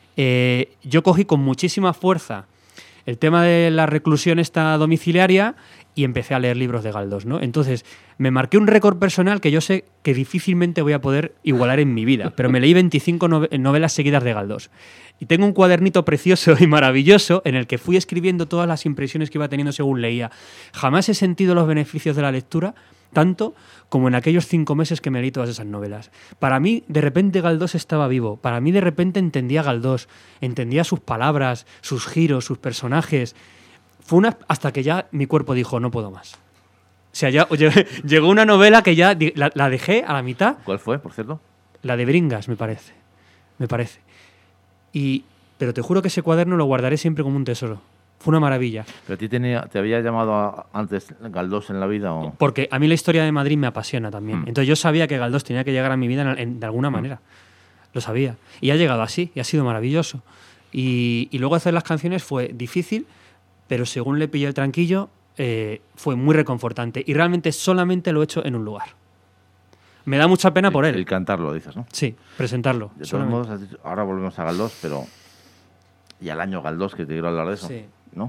eh, yo cogí con muchísima fuerza el tema de la reclusión esta domiciliaria y empecé a leer libros de Galdós, ¿no? Entonces, me marqué un récord personal que yo sé que difícilmente voy a poder igualar en mi vida, pero me leí veinticinco nove- novelas seguidas de Galdós. Y tengo un cuadernito precioso y maravilloso en el que fui escribiendo todas las impresiones que iba teniendo según leía. Jamás he sentido los beneficios de la lectura tanto como en aquellos cinco meses que me leí todas esas novelas. Para mí, de repente, Galdós estaba vivo. Para mí, de repente, entendía a Galdós. Entendía sus palabras, sus giros, sus personajes. Fue una... hasta que ya mi cuerpo dijo, no puedo más. O sea, ya llegó una novela que ya di- la, la dejé a la mitad. ¿Cuál fue, por cierto? La de Bringas, me parece. Me parece. Y... Pero te juro que ese cuaderno lo guardaré siempre como un tesoro. Fue una maravilla. ¿Pero a ti tenía, te había llamado a- antes Galdós en la vida o...? Porque a mí la historia de Madrid me apasiona también. Mm. Entonces yo sabía que Galdós tenía que llegar a mi vida en- en- de alguna manera. Lo sabía. Y ha llegado así, y ha sido maravilloso. Y, y luego hacer las canciones fue difícil, pero según le pillé el tranquillo, eh, fue muy reconfortante. Y realmente solamente lo he hecho en un lugar. Me da mucha pena por El, él. el cantarlo, dices, ¿no? Sí, presentarlo. De todos solamente. modos, has dicho- ahora volvemos a Galdós, pero... Y al año Galdós, que te quiero hablar de eso, Sí. ¿no?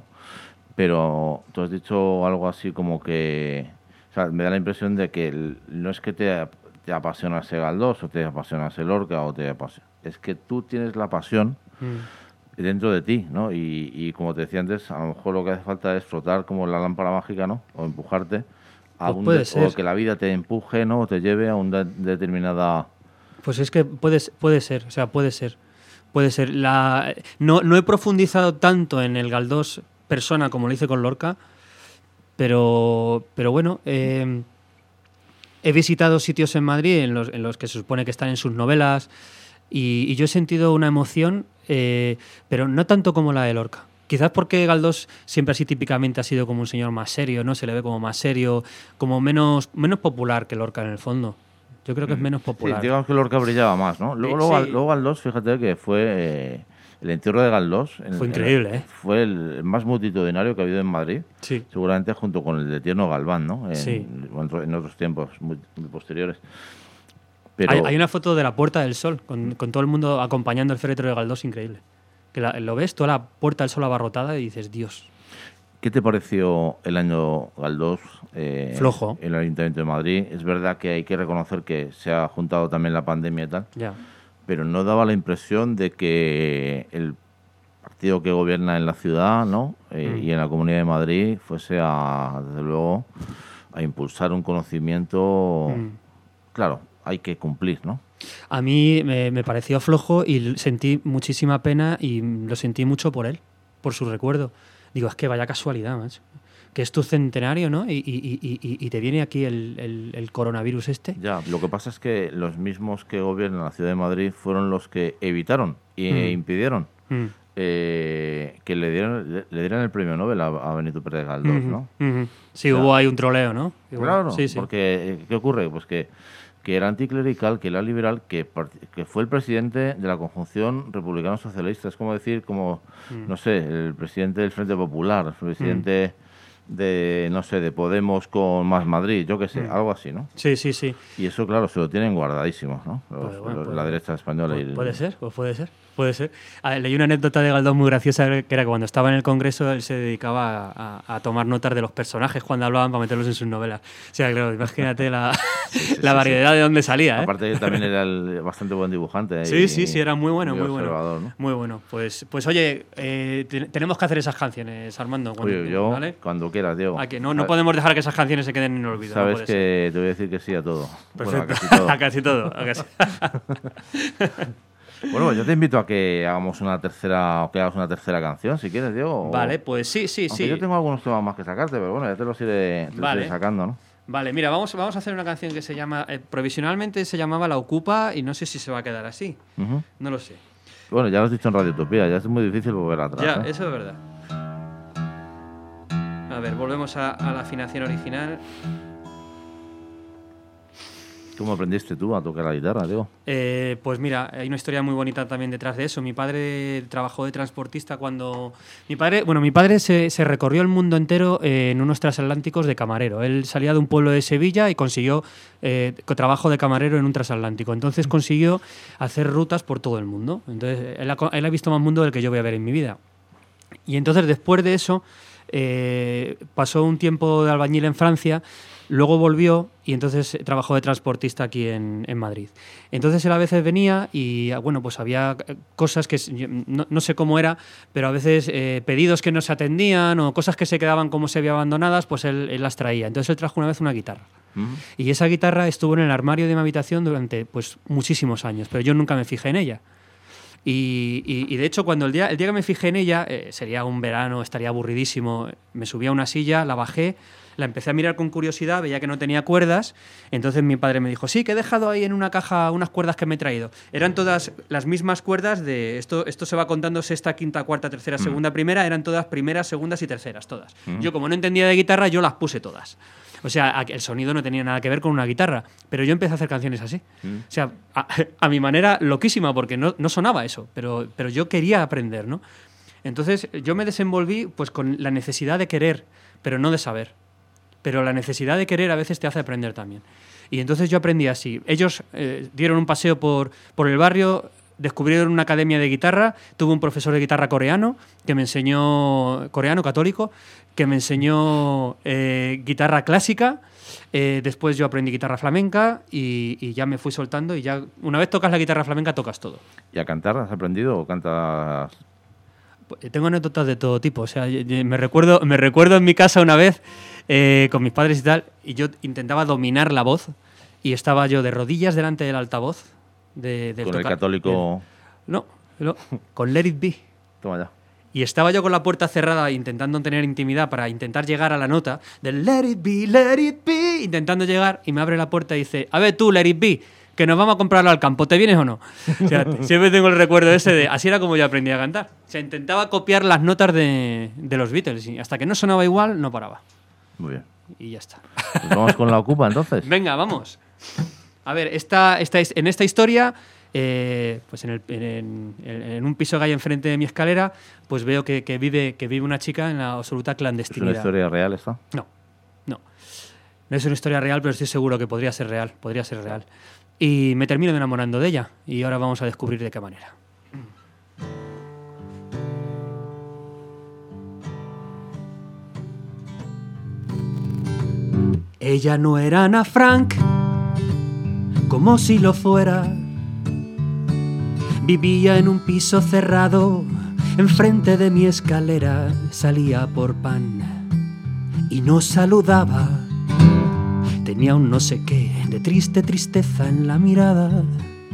Pero tú has dicho algo así como que... O sea, me da la impresión de que el- no es que te, te apasionase Galdós o te apasionase Lorca o te apasiona... Es que tú tienes la pasión Mm. dentro de ti, ¿no? Y, y como te decía antes, a lo mejor lo que hace falta es frotar como la lámpara mágica, ¿no? O empujarte a Pues un puede de- ser. o que la vida te empuje, ¿no? O te lleve a una determinada... Pues es que puede, puede ser, o sea, puede ser. Puede ser. La, no, no he profundizado tanto en el Galdós persona como lo hice con Lorca, pero, pero bueno, eh, he visitado sitios en Madrid en los, en los que se supone que están en sus novelas y, y yo he sentido una emoción, eh, pero no tanto como la de Lorca. Quizás porque Galdós siempre así típicamente ha sido como un señor más serio, ¿no? Se le ve como más serio, como menos, menos popular que Lorca en el fondo. Yo creo que es menos popular. Sí, digamos que Lorca brillaba más, ¿no? Luego, Sí. luego, luego Galdós, fíjate que fue eh, el entierro de Galdós. en- Fue en- increíble, ¿eh? Fue el más multitudinario que ha habido en Madrid. Sí. Seguramente junto con el de Tierno Galván, ¿no? En, Sí. en, en otros tiempos muy, muy posteriores. Pero, Hay, hay una foto de la Puerta del Sol, con, con todo el mundo acompañando el féretro de Galdós, increíble. Que la- lo ves, toda la Puerta del Sol abarrotada y dices, Dios. ¿qué te pareció el año Galdós? eh, Flojo. En el Ayuntamiento de Madrid. Es verdad que hay que reconocer que se ha juntado también la pandemia y tal, Ya. pero no daba la impresión de que el partido que gobierna en la ciudad, ¿no? Eh, Mm. y en la Comunidad de Madrid fuese a, desde luego, a impulsar un conocimiento. Mm. Claro, hay que cumplir, ¿no? A mí me, me pareció flojo y sentí muchísima pena y lo sentí mucho por él, por su recuerdo. Digo, es que vaya casualidad, macho. Que es tu centenario, ¿no? Y, y- y- y- y te viene aquí el, el- el coronavirus este. Ya, lo que pasa es que los mismos que gobiernan la Ciudad de Madrid fueron los que evitaron e Mm. impidieron Mm. eh, que le dieran, le, le dieran el premio Nobel a, a Benito Pérez Galdós, Ujú, ¿no? ujú. Sí, O sea, hubo ahí un troleo, ¿no? Igual. Claro, Sí, sí. porque eh, ¿qué ocurre? Pues que, que era anticlerical, que era liberal, que, part- que fue el presidente de la conjunción republicano-socialista. Es como decir, como, Mm. no sé, el presidente del Frente Popular, el presidente de, no sé, de Podemos con Más Madrid, yo qué sé, Mm. algo así, ¿no? Sí, sí, sí. Y eso, claro, se lo tienen guardadísimo, ¿no? Los- Pues bueno, los- pues- la derecha española. y Pu- el- Puede ser, pues puede ser, puede ser. A ver, leí una anécdota de Galdós muy graciosa, que era que cuando estaba en el Congreso él se dedicaba a, a- a tomar notas de los personajes cuando hablaban para meterlos en sus novelas. O sea, claro, imagínate la, la variedad de dónde salía, ¿eh? Aparte que también era el bastante buen dibujante. Sí, y- sí, sí, era muy bueno, muy, bueno. observador, ¿no? Muy bueno. Pues, pues oye, eh, te- tenemos que hacer esas canciones, Armando. cuando- Oye, yo, ¿vale? cuando quieras, Diego. ¿A que no, no Sa- podemos dejar que esas canciones se queden en el olvido. no Sabes puede que ser. te voy a decir que sí a todo. Bueno, a Perfecto. casi todo. a casi todo. A casi. Bueno, yo te invito a que hagamos una tercera, o que hagas una tercera canción, si quieres, Diego. o- Vale, pues sí, sí, Aunque sí. yo tengo algunos temas más que sacarte, pero bueno, ya te los iré, te los Vale. iré sacando, ¿no? Vale, mira, vamos, vamos a hacer una canción que se llama, eh, provisionalmente se llamaba La Ocupa y no sé si se va a quedar así. Ujú. No lo sé. Bueno, ya lo has dicho en Radio Utopía, ya es muy difícil volver atrás. Ya, ¿eh? eso es verdad. A ver, volvemos a, a la afinación original. ¿Cómo aprendiste tú a tocar la guitarra, Diego? Eh, pues mira, hay una historia muy bonita también detrás de eso. Mi padre trabajó de transportista cuando... Mi padre, bueno, mi padre se, se recorrió el mundo entero eh, en unos transatlánticos de camarero. Él salía de un pueblo de Sevilla y consiguió eh, co- trabajo de camarero en un transatlántico. Entonces consiguió hacer rutas por todo el mundo. Entonces él ha, co- él ha visto más mundo del que yo voy a ver en mi vida. Y entonces después de eso eh, pasó un tiempo de albañil en Francia, luego volvió y entonces trabajó de transportista aquí en, en Madrid. Entonces él a veces venía y bueno, pues había cosas que s- yo no, no sé cómo era, pero a veces eh, pedidos que no se atendían o cosas que se quedaban como se había abandonadas, pues él, él las traía. Entonces él trajo una vez una guitarra. Ujú. Y esa guitarra estuvo en el armario de mi habitación durante pues muchísimos años, pero yo nunca me fijé en ella. Y, y- y de hecho, cuando el día, el día que me fijé en ella, eh, sería un verano, estaría aburridísimo, me subí a una silla, la bajé, la empecé a mirar con curiosidad, veía que no tenía cuerdas, entonces mi padre me dijo, sí, que he dejado ahí en una caja unas cuerdas que me he traído. Eran todas las mismas cuerdas de, esto, esto se va contando sexta, quinta, cuarta, tercera, segunda, primera, eran todas primeras, segundas y terceras, todas. Yo como no entendía de guitarra, yo las puse todas. O sea, a- el sonido no tenía nada que ver con una guitarra, pero yo empecé a hacer canciones así. O sea, a, a mi manera loquísima, porque no, no sonaba eso, pero, pero yo quería aprender, ¿no? Entonces yo me desenvolví pues con la necesidad de querer, pero no de saber. Pero la necesidad de querer a veces te hace aprender también. Y entonces yo aprendí así. Ellos eh, dieron un paseo por, por el barrio, descubrieron una academia de guitarra, tuve un profesor de guitarra coreano que me enseñó, coreano católico, que me enseñó eh, guitarra clásica. Eh, después yo aprendí guitarra flamenca y, y ya me fui soltando y ya una vez tocas la guitarra flamenca tocas todo. ¿Y a cantar has aprendido o cantas? Tengo anécdotas de todo tipo. O sea, y- y me recuerdo, me recuerdo en mi casa una vez eh, con mis padres y tal, y yo intentaba dominar la voz y estaba yo de rodillas delante del altavoz. De, del Con el toca- católico. del- no, no, con Let It Be. Toma ya. Y estaba yo con la puerta cerrada intentando tener intimidad para intentar llegar a la nota del Let It Be, Let It Be, intentando llegar, y me abre la puerta y dice, a ver tú, Let It Be, que nos vamos a comprarlo al campo, ¿te vienes o no? O sea, siempre tengo el recuerdo ese de, así era como yo aprendí a cantar. O sea, intentaba copiar las notas de, de los Beatles y hasta que no sonaba igual, no paraba. Muy bien. Y ya está. Pues vamos con la Ocupa entonces. Venga, vamos. A ver, esta, esta, en esta historia, eh, pues en, el, en, en, en un piso que hay enfrente de mi escalera, pues veo que, que, vive, que vive una chica en la absoluta clandestinidad. ¿Es una historia real esta? No, no. No es una historia real, pero estoy seguro que podría ser real. Podría ser real. Y me termino enamorando de ella. Y ahora vamos a descubrir de qué manera. Ella no era Ana Frank, como si lo fuera. Vivía en un piso cerrado, enfrente de mi escalera. Salía por pan y nos saludaba. Tenía un no sé qué de triste tristeza en la mirada.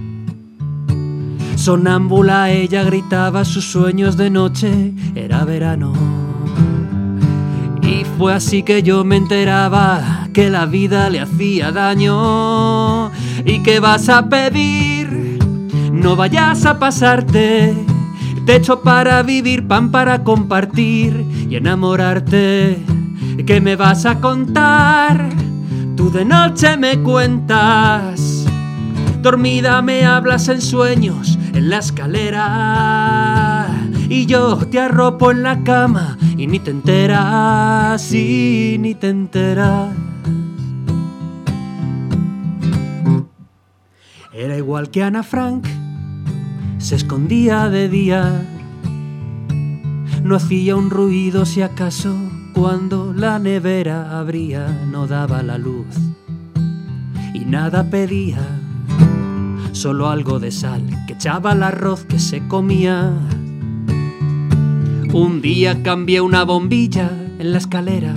Sonámbula ella gritaba sus sueños de noche, era verano. Y fue así que yo me enteraba que la vida le hacía daño. ¿Y qué vas a pedir? No vayas a pasarte. Techo para vivir, pan para compartir y enamorarte. ¿Qué me vas a contar? Tú de noche me cuentas, dormida me hablas en sueños en la escalera. Y yo te arropo en la cama y ni te enteras, sí, ni te enteras. Era igual que Ana Frank, se escondía de día. No hacía un ruido si acaso cuando la nevera abría, no daba la luz y nada pedía, solo algo de sal que echaba al arroz que se comía. Un día cambié una bombilla en la escalera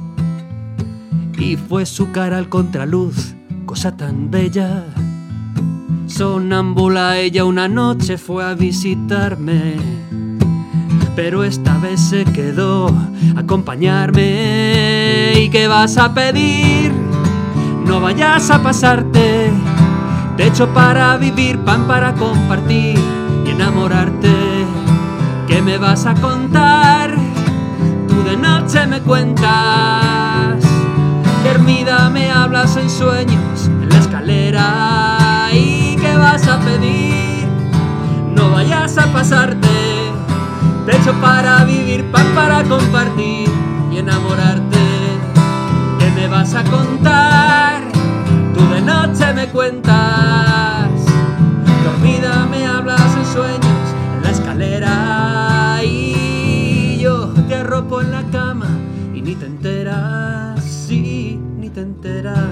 y fue su cara al contraluz, cosa tan bella. Sonámbula ella una noche fue a visitarme, pero esta vez se quedó a acompañarme. ¿Y qué vas a pedir? No vayas a pasarte. Techo para vivir, pan para compartir y enamorarte. ¿Qué me vas a contar? Tú de noche me cuentas, dormida me hablas en sueños en la escalera. ¿Y qué vas a pedir? No vayas a pasarte. Techo para vivir, pan para compartir y enamorarte. ¿Qué me vas a contar? Tú de noche me cuentas, dormida me hablas en sueños en la escalera. Y yo te arropo en la cama y ni te enteras, sí, ni te enteras.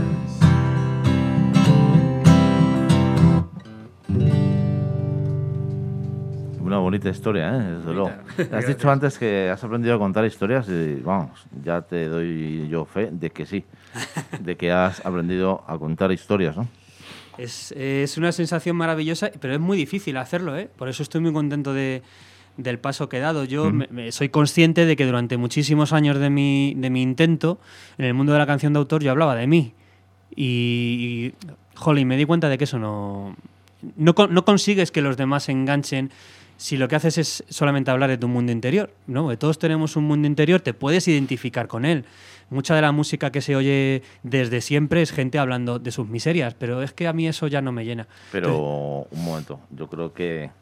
Una bonita historia, ¿eh? Desde luego. Has dicho antes que has aprendido a contar historias y, vamos, ya te doy yo fe de que sí, de que has aprendido a contar historias, ¿no? Es, es una sensación maravillosa, pero es muy difícil hacerlo, ¿eh? Por eso estoy muy contento de, del paso que he dado. Yo mm. me, me, soy consciente de que durante muchísimos años de mi, de mi intento en el mundo de la canción de autor yo hablaba de mí. Y, y jolín, me di cuenta de que eso no, no, no consigues que los demás se enganchen si lo que haces es solamente hablar de tu mundo interior, ¿no? Que todos tenemos un mundo interior, te puedes identificar con él. Mucha de la música que se oye desde siempre es gente hablando de sus miserias, pero es que a mí eso ya no me llena. Pero, Entonces, un momento, yo creo que,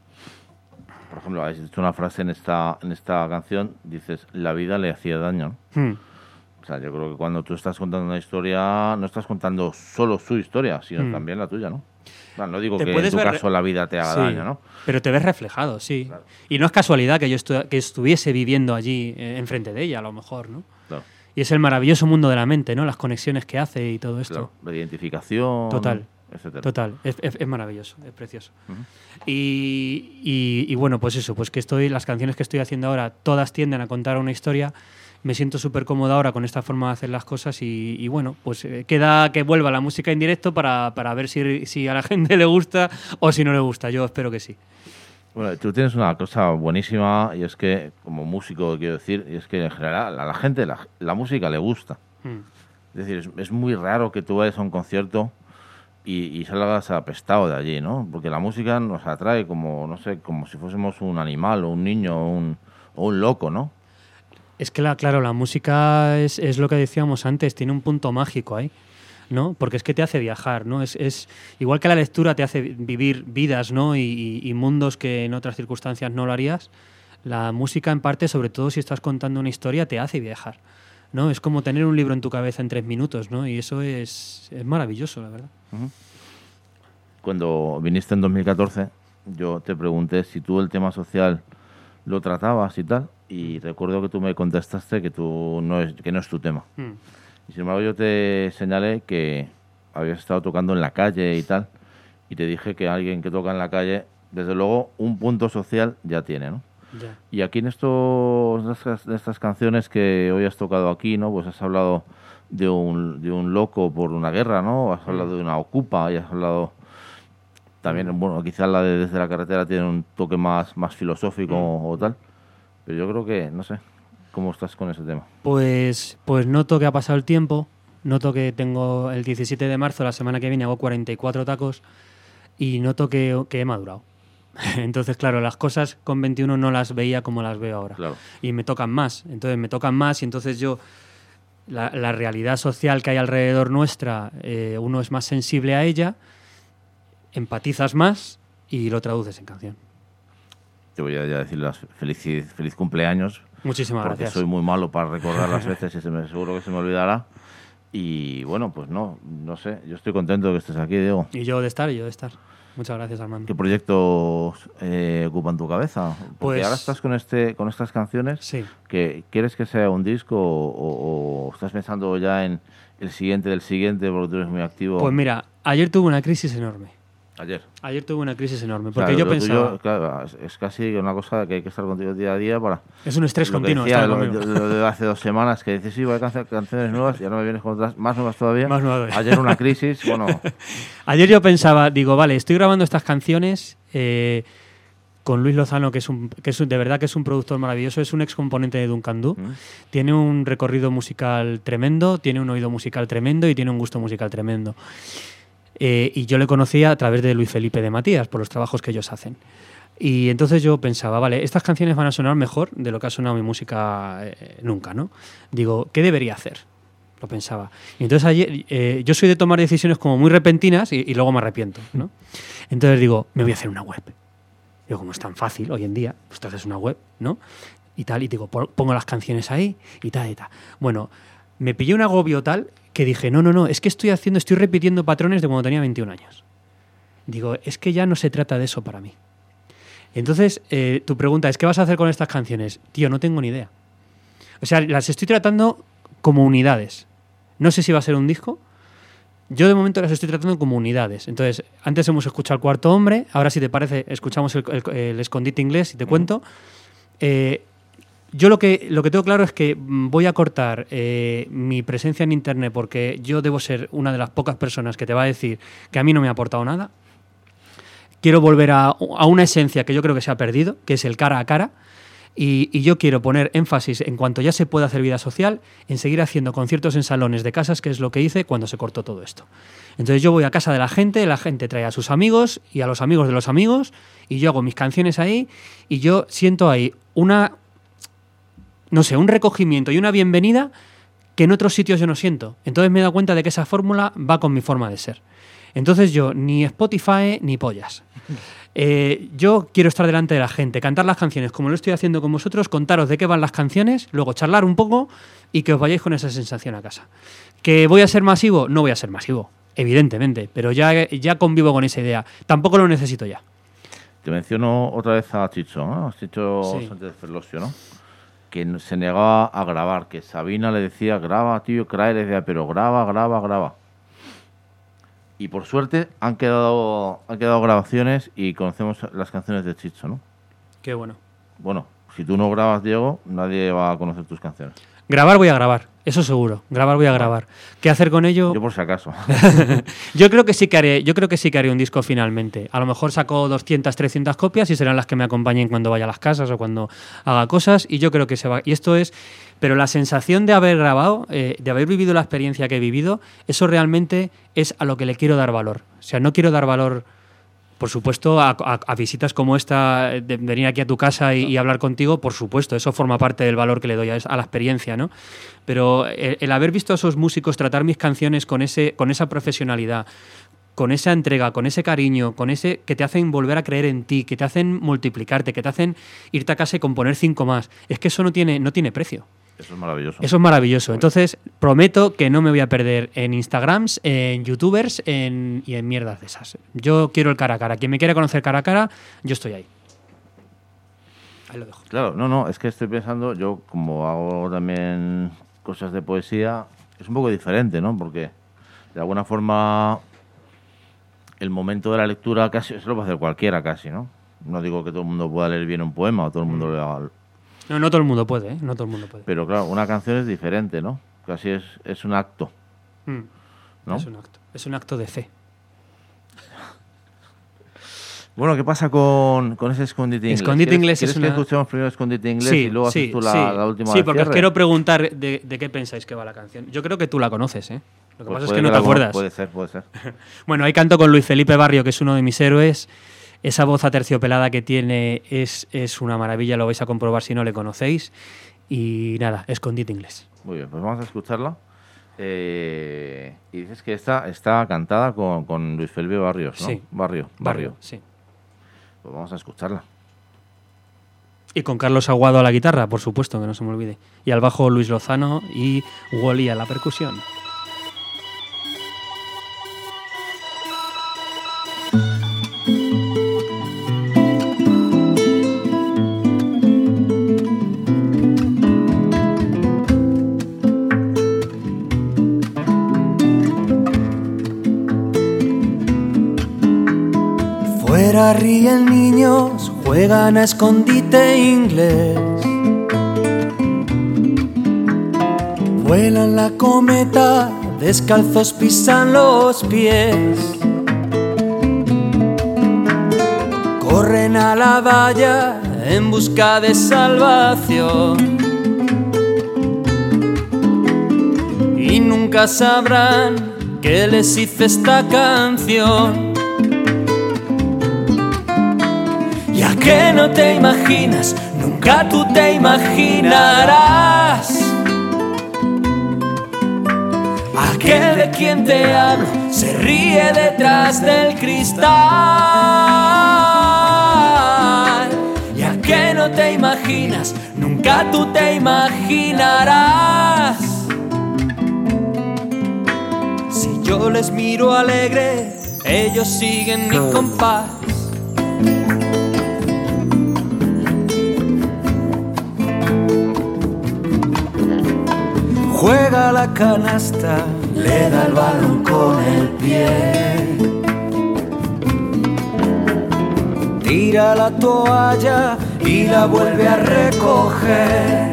por ejemplo, has dicho una frase en esta, en esta canción, dices, la vida le hacía daño, ¿no? Hmm. O sea, yo creo que cuando tú estás contando una historia, no estás contando solo su historia, sino hmm. también la tuya, ¿no? Bueno, no digo que en tu caso la vida te haga sí, daño, ¿no? Pero te ves reflejado, sí. Claro. Y no es casualidad que yo estu- que estuviese viviendo allí eh, enfrente de ella, a lo mejor, ¿no? Claro. Y es el maravilloso mundo de la mente, ¿no? Las conexiones que hace y todo esto. Claro. La identificación, total, etcétera. Total, es, es, es maravilloso, es precioso. Uh-huh. Y, y, y bueno, pues eso, pues que estoy, las canciones que estoy haciendo ahora, todas tienden a contar una historia. Me siento súper cómodo ahora con esta forma de hacer las cosas y, y bueno, pues eh, queda que vuelva la música en directo para, para ver si, si a la gente le gusta o si no le gusta. Yo espero que sí. Bueno, tú tienes una cosa buenísima y es que, como músico quiero decir, y es que en general a la gente la, la música le gusta. Mm. Es decir, es, es muy raro que tú vayas a un concierto y, y salgas apestado de allí, ¿no? Porque la música nos atrae como, no sé, como si fuésemos un animal o un niño o un, o un loco, ¿no? Es que, la, claro, la música es, es lo que decíamos antes, tiene un punto mágico ahí. ¿no? Porque es que te hace viajar, ¿no? Es, es igual que la lectura te hace vivir vidas, ¿no? Y, y, y mundos que en otras circunstancias no lo harías. La música, en parte, sobre todo si estás contando una historia, te hace viajar, ¿no? Es como tener un libro en tu cabeza en tres minutos, ¿no? Y eso es, es maravilloso, la verdad. Uh-huh. Cuando viniste en dos mil catorce, yo te pregunté si tú el tema social lo tratabas y tal, y recuerdo que tú me contestaste que, tú no, es, que no es tu tema. Mm. Y sin embargo yo te señalé que habías estado tocando en la calle y tal, y te dije que alguien que toca en la calle, desde luego, un punto social ya tiene, ¿no? Yeah. Y aquí en estos, en estas, en estas canciones que hoy has tocado aquí, ¿no? Pues has hablado de un, de un loco por una guerra, ¿no? Has hablado de una ocupa y has hablado también, bueno, quizás la de Desde la carretera tiene un toque más, más filosófico mm. o tal, pero yo creo que, no sé, ¿cómo estás con ese tema? Pues, pues noto que ha pasado el tiempo, noto que tengo el diecisiete de marzo, la semana que viene, hago cuarenta y cuatro tacos y noto que, que he madurado. Entonces, claro, las cosas con veintiuno no las veía como las veo ahora. Claro. Y me tocan más, entonces me tocan más y entonces yo, la, la realidad social que hay alrededor nuestra, eh, uno es más sensible a ella, empatizas más y lo traduces en canción. Te voy a decir las feliz, feliz cumpleaños. Muchísimas porque gracias. Soy muy malo para recordar las veces y se me, seguro que se me olvidará. Y bueno, pues no, no sé. Yo estoy contento de que estés aquí, Diego. Y yo de estar, y yo de estar. Muchas gracias, Armando. ¿Qué proyectos eh, ocupan tu cabeza? Porque pues, ahora estás con este, con estas canciones. Sí. Que ¿quieres que sea un disco o, o, o estás pensando ya en el siguiente del siguiente porque tú eres muy activo? Pues mira, ayer tuve una crisis enorme. Ayer. Ayer tuve una crisis enorme, porque claro, yo lo pensaba... Tuyo, claro, es, es casi una cosa que hay que estar contigo día a día para... Es un estrés lo continuo. Que decía, estar lo, lo de hace dos semanas, que dices, sí, voy a hacer canciones nuevas y ahora me vienes con otras más nuevas todavía. Más nuevas. Ayer una crisis, bueno... Ayer yo pensaba, digo, vale, estoy grabando estas canciones eh, con Luis Lozano, que es un que es un, de verdad que es un productor maravilloso, es un ex componente de Duncan Du, mm. tiene un recorrido musical tremendo, tiene un oído musical tremendo y tiene un gusto musical tremendo. Eh, y yo le conocía a través de Luis Felipe de Matías, por los trabajos que ellos hacen. Y entonces yo pensaba, vale, estas canciones van a sonar mejor de lo que ha sonado mi música eh, nunca, ¿no? Digo, ¿qué debería hacer? Lo pensaba. Y entonces ayer, eh, yo soy de tomar decisiones como muy repentinas y, y luego me arrepiento, ¿no? Entonces digo, me voy a hacer una web. Digo, como es tan fácil hoy en día, pues te haces una web, ¿no? Y tal, y digo, pongo las canciones ahí y tal y tal. Bueno, me pillé un agobio tal que dije, no, no, no, es que estoy haciendo, estoy repitiendo patrones de cuando tenía veintiún años. Digo, es que ya no se trata de eso para mí. Entonces, eh, tu pregunta es, ¿qué vas a hacer con estas canciones? Tío, no tengo ni idea. O sea, las estoy tratando como unidades. No sé si va a ser un disco. Yo de momento las estoy tratando como unidades. Entonces, antes hemos escuchado El Cuarto Hombre, ahora si te parece, escuchamos El, el, el Escondite Inglés, si te cuento. Eh, Yo lo que, lo que tengo claro es que voy a cortar eh, mi presencia en Internet porque yo debo ser una de las pocas personas que te va a decir que a mí no me ha aportado nada. Quiero volver a, a una esencia que yo creo que se ha perdido, que es el cara a cara. Y, y yo quiero poner énfasis, en cuanto ya se pueda hacer vida social, en seguir haciendo conciertos en salones de casas, que es lo que hice cuando se cortó todo esto. Entonces yo voy a casa de la gente, la gente trae a sus amigos y a los amigos de los amigos, y yo hago mis canciones ahí, y yo siento ahí una... no sé, un recogimiento y una bienvenida que en otros sitios yo no siento. Entonces me he dado cuenta de que esa fórmula va con mi forma de ser. Entonces yo, ni Spotify ni pollas. Eh, yo quiero estar delante de la gente, cantar las canciones como lo estoy haciendo con vosotros, contaros de qué van las canciones, luego charlar un poco y que os vayáis con esa sensación a casa. ¿Que voy a ser masivo? No voy a ser masivo, evidentemente, pero ya, ya convivo con esa idea. Tampoco lo necesito ya. Te menciono otra vez a Chicho, ¿no? Chicho sí. Sánchez Ferlosio, ¿no? Que se negaba a grabar, que Sabina le decía, graba, tío, Crae le decía, pero graba, graba, graba. Y por suerte han quedado, han quedado grabaciones y conocemos las canciones de Chicho, ¿no? Qué bueno. Bueno, si tú no grabas, Diego, nadie va a conocer tus canciones. Grabar voy a grabar, eso seguro. Grabar voy a grabar. ¿Qué hacer con ello? Yo por si acaso. yo creo que sí que haré, yo creo que sí que haré un disco finalmente. A lo mejor saco doscientas, trescientas copias y serán las que me acompañen cuando vaya a las casas o cuando haga cosas. Y yo creo que se va. Y esto es, pero la sensación de haber grabado, eh, de haber vivido la experiencia que he vivido, eso realmente es a lo que le quiero dar valor. O sea, no quiero dar valor Por supuesto, a, a, a visitas como esta, de venir aquí a tu casa y, y hablar contigo, por supuesto, eso forma parte del valor que le doy a, a la experiencia, ¿no? Pero el, el haber visto a esos músicos tratar mis canciones con, ese, con esa profesionalidad, con esa entrega, con ese cariño, con ese que te hacen volver a creer en ti, que te hacen multiplicarte, que te hacen irte a casa y componer cinco más, es que eso no tiene, no tiene precio. Eso es maravilloso. Eso es maravilloso. Entonces, prometo que no me voy a perder en Instagrams, en YouTubers en, y en mierdas de esas. Yo quiero el cara a cara. Quien me quiera conocer cara a cara, yo estoy ahí. Ahí lo dejo. Claro, no, no, es que estoy pensando, yo como hago también cosas de poesía, es un poco diferente, ¿no? Porque de alguna forma el momento de la lectura casi eso lo puede hacer cualquiera casi, ¿no? No digo que todo el mundo pueda leer bien un poema o todo el mundo mm. lea... No, no todo el mundo puede, ¿eh? No todo el mundo puede. Pero claro, una canción es diferente, ¿no? Casi es, es un acto. Mm. ¿No? Es un acto. Es un acto de fe. Bueno, ¿qué pasa con, con ese escondite inglés? Escondite inglés ¿Quieres es que una... escuchemos primero escondite inglés sí, y luego sí, haces tú la, sí. la última Sí, porque os cierre? quiero preguntar de, de qué pensáis que va la canción. Yo creo que tú la conoces, ¿eh? Lo que Pues pasa es que no te la- acuerdas. Puede ser, puede ser. Bueno, ahí canto con Luis Felipe Barrio, que es uno de mis héroes. Esa voz aterciopelada que tiene es, es una maravilla, lo vais a comprobar si no le conocéis. Y nada, escondite inglés. Muy bien, pues vamos a escucharla. Eh, y dices que esta está cantada con, con Luis Felipe Barrios, ¿no? Sí. Barrio, Barrio. Sí. Pues vamos a escucharla. Y con Carlos Aguado a la guitarra, por supuesto, que no se me olvide. Y al bajo Luis Lozano y Wally a la percusión. Fuera ríen niños, juegan a escondite inglés. Vuelan la cometa, descalzos pisan los pies. Corren a la valla en busca de salvación. Y nunca sabrán qué les hizo esta canción. Ya que no te imaginas, nunca tú te imaginarás. Aquel de quien te hablo se ríe detrás del cristal. Ya que no te imaginas, nunca tú te imaginarás. Si yo les miro alegre, ellos siguen mi compás. Juega la canasta, le da el balón con el pie. Tira la toalla y la vuelve a recoger.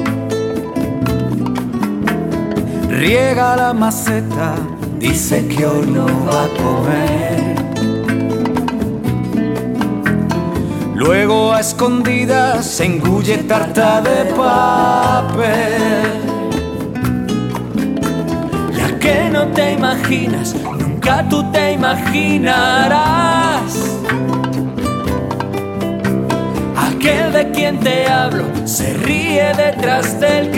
Riega la maceta, dice que hoy no va a comer. Luego a escondidas se engulle tarta de papel. Que no te imaginas, nunca tú te imaginarás. Aquel de quien te hablo se ríe detrás del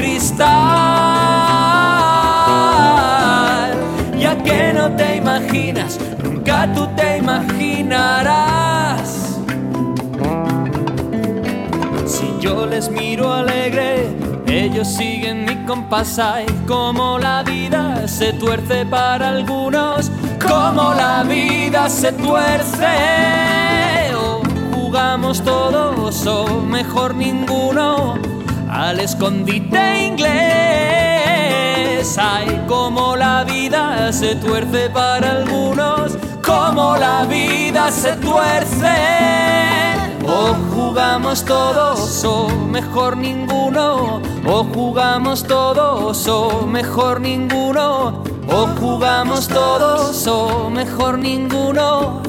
cristal. Ya que no te imaginas, nunca tú te imaginarás. Si yo les miro alegre, ellos siguen mi compás. Ay, como la vida se tuerce para algunos, como la vida se tuerce. O jugamos todos o mejor ninguno al escondite inglés. Ay, como la vida se tuerce para algunos, como la vida se tuerce. O jugamos todos o mejor ninguno. O jugamos todos o mejor ninguno. O jugamos todos o mejor ninguno.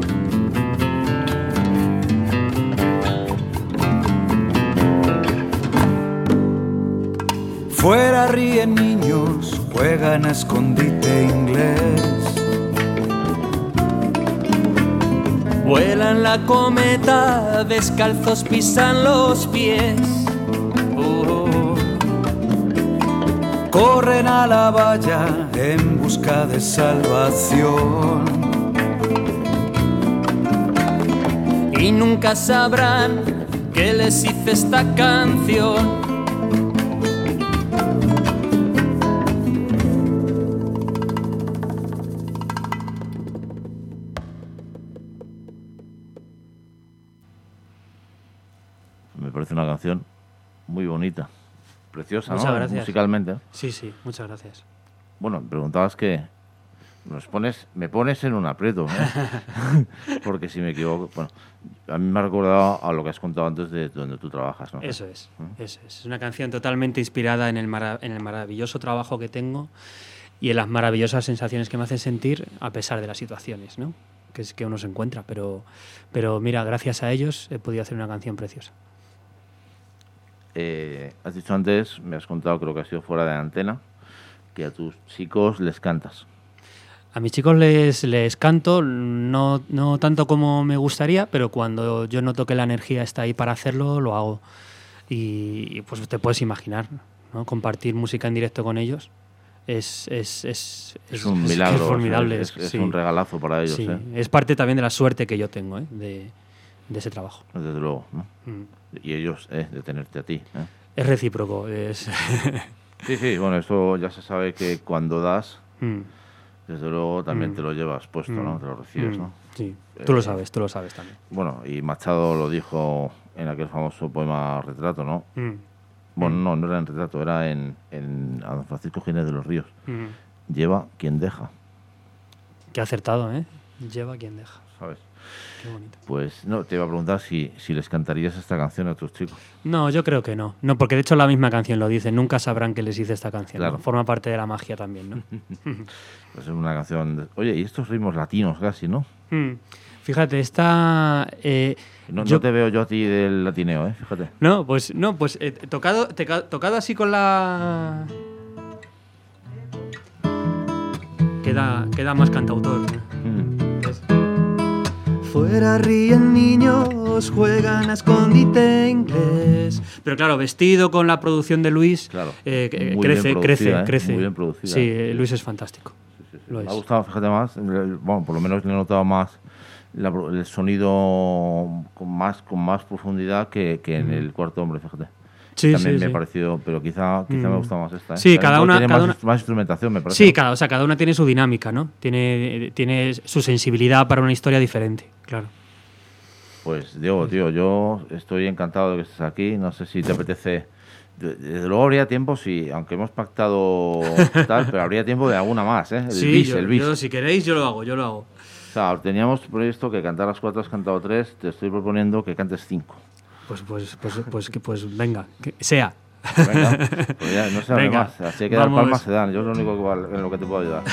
Fuera ríen niños, juegan a escondite inglés. en la cometa, descalzos pisan los pies. Oh. Corren a la valla en busca de salvación. Y nunca sabrán qué les hice esta canción. Me parece una canción muy bonita, preciosa, Muchas ¿no? gracias. Musicalmente. Sí, sí, muchas gracias. Bueno, me preguntabas que nos pones, me pones en un aprieto, ¿eh? Porque si me equivoco, bueno, a mí me ha recordado a lo que has contado antes de donde tú trabajas, ¿no? Eso es, ¿Mm? eso es. Es una canción totalmente inspirada en el, mara- en el maravilloso trabajo que tengo y en las maravillosas sensaciones que me hacen sentir a pesar de las situaciones, ¿no? Que es que uno se encuentra, pero, pero mira, gracias a ellos he podido hacer una canción preciosa. Eh, has dicho antes, me has contado, creo que ha sido fuera de antena, que a tus chicos les cantas. A mis chicos les, les canto, no, no tanto como me gustaría, pero cuando yo noto que la energía está ahí para hacerlo, lo hago. Y, y pues te puedes imaginar, ¿no? Compartir música en directo con ellos es, es, es, Es un milagro, es formidable. es, es, es sí. un regalazo para ellos. Sí, ¿eh? es parte también de la suerte que yo tengo, ¿eh? de, de ese trabajo. Desde luego, ¿no? Mm. Y ellos, eh, de tenerte a ti. ¿eh? Es recíproco. Es Sí, sí, bueno, eso ya se sabe que cuando das, Mm, desde luego también Mm. te lo llevas puesto, mm, ¿no? Te lo recibes, mm, ¿no? Sí, tú lo Eh, sabes, tú lo sabes también. Bueno, y Machado lo dijo en aquel famoso poema Retrato, ¿no? Mm, Bueno, Mm. no, no era en Retrato, era en, en a don Francisco Gines de los Ríos. mm. Lleva quien deja, Qué acertado, ¿eh? Lleva quien deja. ¿sabes? Qué bonito. Pues no, te iba a preguntar si, si les cantarías esta canción a tus chicos. No, yo creo que no. No, porque de hecho la misma canción lo dice. Nunca sabrán que les hice esta canción. Claro. ¿no? Forma parte de la magia también, ¿no? Pues es una canción... de- Oye, y estos ritmos latinos casi, ¿no? Mm. Fíjate, esta... eh, No, yo- no te veo yo a ti del latineo, ¿eh? Fíjate. No, pues no, pues eh, tocado, teca- tocado así con la... Queda, queda más cantautor. Mm. ¿Ves? Fuera ríen niños, juegan a escondite inglés. Pero claro, vestido con la producción de Luis, Claro. eh, que- Muy crece, bien crece, producida, ¿eh? crece. Muy bien producida. Sí, eh, Luis es fantástico. Sí, sí, sí. Lo Me es. ha gustado, fíjate más, el- bueno, por lo menos le he notado más la pro- el sonido con más con más profundidad que, que en el Cuarto Hombre, fíjate. Sí, También sí, me sí. ha parecido, pero quizá, quizá Mm. me gusta más esta. ¿eh? Sí, También cada porque una- tiene cada más, una- más instrumentación, me parece. Sí, cada, o sea, cada una tiene su dinámica, ¿no? Tiene, tiene su sensibilidad para una historia diferente, claro. Pues Diego, tío, yo estoy encantado de que estés aquí. No sé si te apetece. de- Desde luego habría tiempo, si, aunque hemos pactado tal, pero habría tiempo de alguna más, ¿eh? El sí, bis, yo, el bis. yo, si queréis, yo lo hago, yo lo hago. O sea, teníamos previsto que cantaras cuatro, has cantado tres. Te estoy proponiendo que cantes cinco. Pues, pues, pues, pues, que, pues venga, que sea. Venga, pues ya no se hable Venga, más. Así hay que dar vamos. palmas se dan. Yo es lo único que, val- en lo que te puedo ayudar.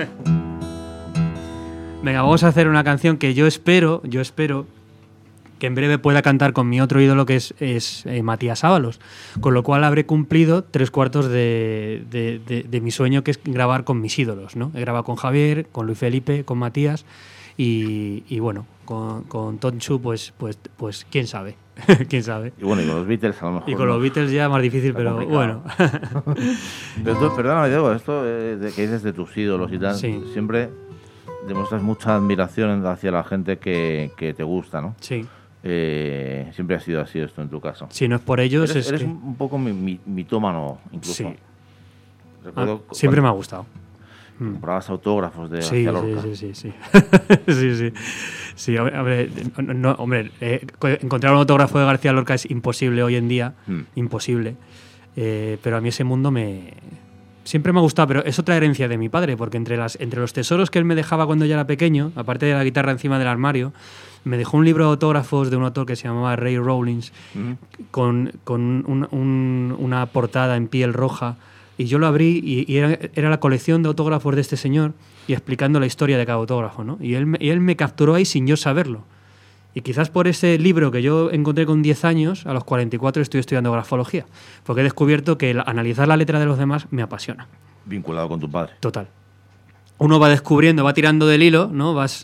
Venga, vamos a hacer una canción que yo espero, yo espero que en breve pueda cantar con mi otro ídolo, que es, es eh, Matías Ábalos. Con lo cual habré cumplido tres cuartos de, de- de- de mi sueño, que es grabar con mis ídolos, ¿no? He grabado con Javier, con Luis Felipe, con Matías y, y bueno, con, con Tonchu, pues, pues, pues quién sabe, quién sabe. Y bueno, y con los Beatles a lo mejor. Y con no. los Beatles ya más difícil, Está pero complicado. bueno. Pero tú, perdóname, Diego, esto eh, de que dices de tus ídolos y tal, Sí. siempre demuestras mucha admiración hacia la gente que, que te gusta, ¿no? Sí, Eh, siempre ha sido así esto en tu caso. si no es por ellos, Eres, es eres que... un un poco mi- mi- mitómano, incluso. Sí. Recuerdo Ah, siempre me ha cuando gustado. Mm. comprabas autógrafos de Sí, García sí, Lorca. sí, sí, sí. sí, sí. Sí, hombre, hombre, no, no, hombre, eh, co- encontrar un autógrafo de García Lorca es imposible hoy en día, Mm. imposible. Eh, pero a mí ese mundo me siempre me ha gustado, pero es otra herencia de mi padre, porque entre las entre los tesoros que él me dejaba cuando yo era pequeño, aparte de la guitarra encima del armario, me dejó un libro de autógrafos de un autor que se llamaba Ray Rawlins, Mm. con, con un- un- una portada en piel roja, y yo lo abrí y, y era, era la colección de autógrafos de este señor y explicando la historia de cada autógrafo, ¿no? Y él, me- y él me capturó ahí sin yo saberlo. Y quizás por ese libro que yo encontré con diez años, a los cuarenta y cuatro estoy estudiando grafología, porque he descubierto que el analizar la letra de los demás me apasiona. Vinculado con tu padre. Total. Uno va descubriendo, va tirando del hilo, ¿no? Vas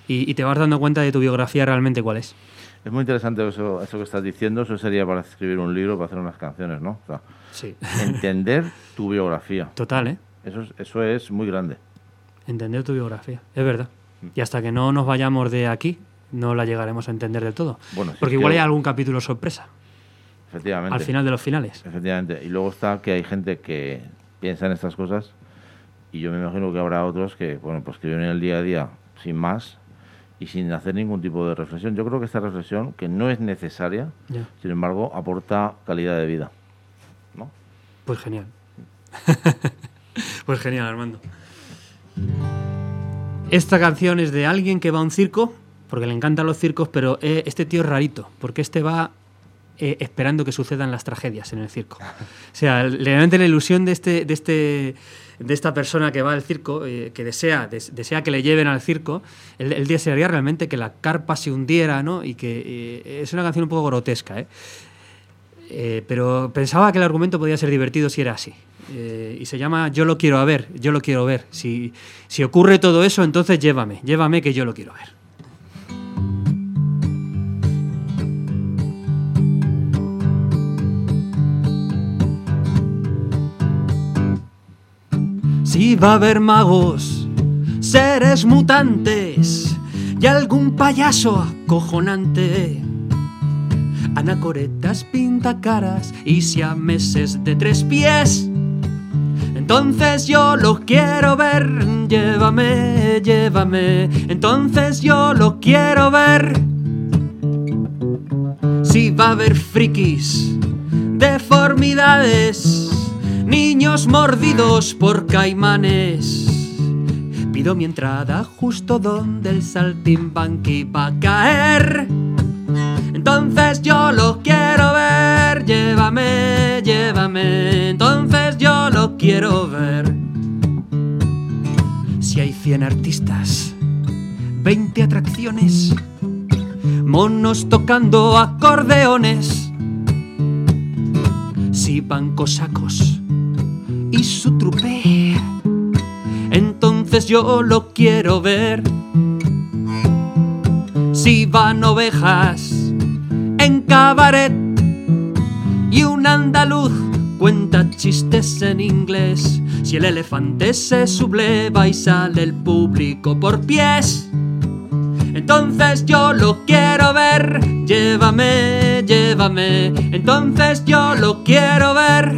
y, y te vas dando cuenta de tu biografía realmente cuál es. Es muy interesante eso, eso que estás diciendo. Eso sería para escribir un libro, para hacer unas canciones, ¿no? O sea, Sí. entender tu biografía. Total, ¿eh? Eso es, eso es muy grande. Entender tu biografía, es verdad. Y hasta que no nos vayamos de aquí, no la llegaremos a entender del todo. Bueno, sí, Porque igual que- hay algún capítulo sorpresa, Efectivamente. al final de los finales. Efectivamente. Y luego está que hay gente que piensa en estas cosas y yo me imagino que habrá otros que, bueno, pues que viven el día a día sin más y sin hacer ningún tipo de reflexión. Yo creo que esta reflexión, que no es necesaria, Ya. sin embargo, aporta calidad de vida, ¿no? Pues genial. Pues genial, Armando. Esta canción es de alguien que va a un circo, porque le encantan los circos, pero eh, este tío es rarito, porque este va eh, esperando que sucedan las tragedias en el circo. O sea, realmente la ilusión de este, de este, de esta persona que va al circo, eh, que desea, des- desea que le lleven al circo, él, él desearía realmente que la carpa se hundiera, ¿no? Y que eh, es una canción un poco grotesca, ¿eh? Eh, pero pensaba que el argumento podía ser divertido si era así. Eh, y se llama Yo lo quiero ver, yo lo quiero ver. Si, si ocurre todo eso, entonces llévame, llévame que yo lo quiero ver. Si va a haber magos, seres mutantes y algún payaso acojonante, anacoretas, pintacaras y siameses de tres pies, entonces yo lo quiero ver, llévame, llévame, entonces yo lo quiero ver. Si va a haber frikis, deformidades, niños mordidos por caimanes, pido mi entrada justo donde el saltimbanqui va a caer. Entonces yo lo quiero ver, llévame, llévame, entonces yo lo quiero ver. Si hay cien artistas, veinte atracciones, monos tocando acordeones, si van cosacos y su trupe, entonces yo lo quiero ver. Si van ovejas en cabaret y un andaluz cuenta chistes en inglés, si el elefante se subleva y sale el público por pies, entonces yo lo quiero ver, llévame, llévame, entonces yo lo quiero ver.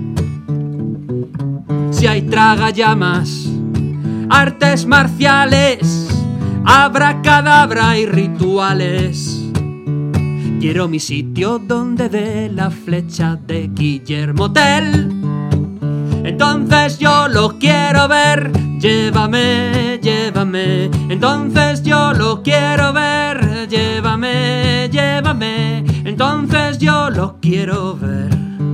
Si hay tragallamas, artes marciales, abracadabra y rituales, quiero mi sitio donde dé la flecha de Guillermo Tell. Entonces yo lo quiero ver, llévame, llévame, entonces yo lo quiero ver, llévame, llévame, entonces yo lo quiero ver.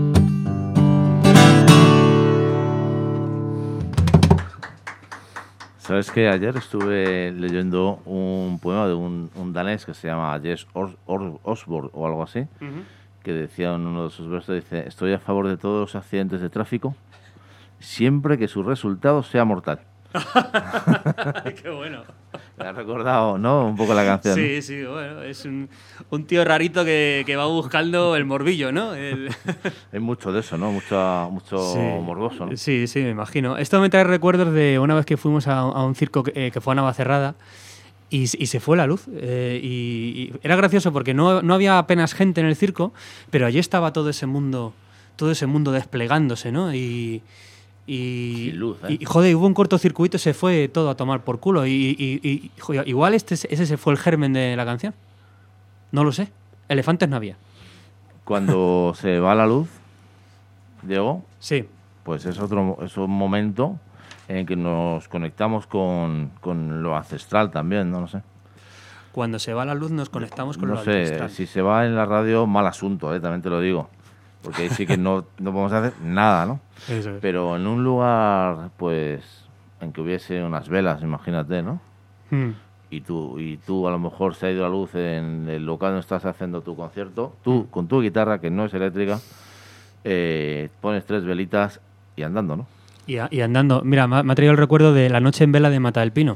¿Sabes qué? Ayer estuve leyendo un poema de un, un danés que se llama Jess Or- Or- Osborne o algo así, que decía en uno de sus versos, dice: estoy a favor de todos los accidentes de tráfico siempre que su resultado sea mortal. Qué bueno. Me ha recordado, ¿no? Un poco la canción. Sí, sí, bueno, es un, un tío rarito que, que va buscando el morbillo, ¿no? El... Hay mucho de eso, ¿no? Mucho, mucho Sí. morboso, ¿no? Sí, sí, me imagino. Esto me trae recuerdos de una vez que fuimos a, a un circo que, eh, que fue a Navacerrada y, y se fue la luz. Eh, y, y era gracioso porque no, no había apenas gente en el circo, pero allí estaba todo ese mundo, todo ese mundo desplegándose, ¿no? Y, y, Sin luz, ¿eh? y, joder, hubo un cortocircuito y se fue todo a tomar por culo. Y, y, y joder, igual este, ese se fue el germen de la canción. No lo sé. Elefantes no había. Cuando se va la luz, Diego, Sí. pues es otro es un momento en el que nos conectamos con, con lo ancestral también, no, no sé. Cuando se va la luz nos conectamos con No lo sé, ancestral. si se va en la radio, mal asunto, ¿eh? También te lo digo. Porque ahí sí que no, no podemos hacer nada, ¿no? Eso es. Pero en un lugar, pues, en que hubiese unas velas, imagínate, ¿no? Hmm. Y tú, y tú a lo mejor se ha ido la luz en el local donde estás haciendo tu concierto, tú con tu guitarra, que no es eléctrica, eh, pones tres velitas y andando, ¿no? Y, a- y andando. Mira, me ha, me ha traído el recuerdo de la noche en vela de Mata del Pino.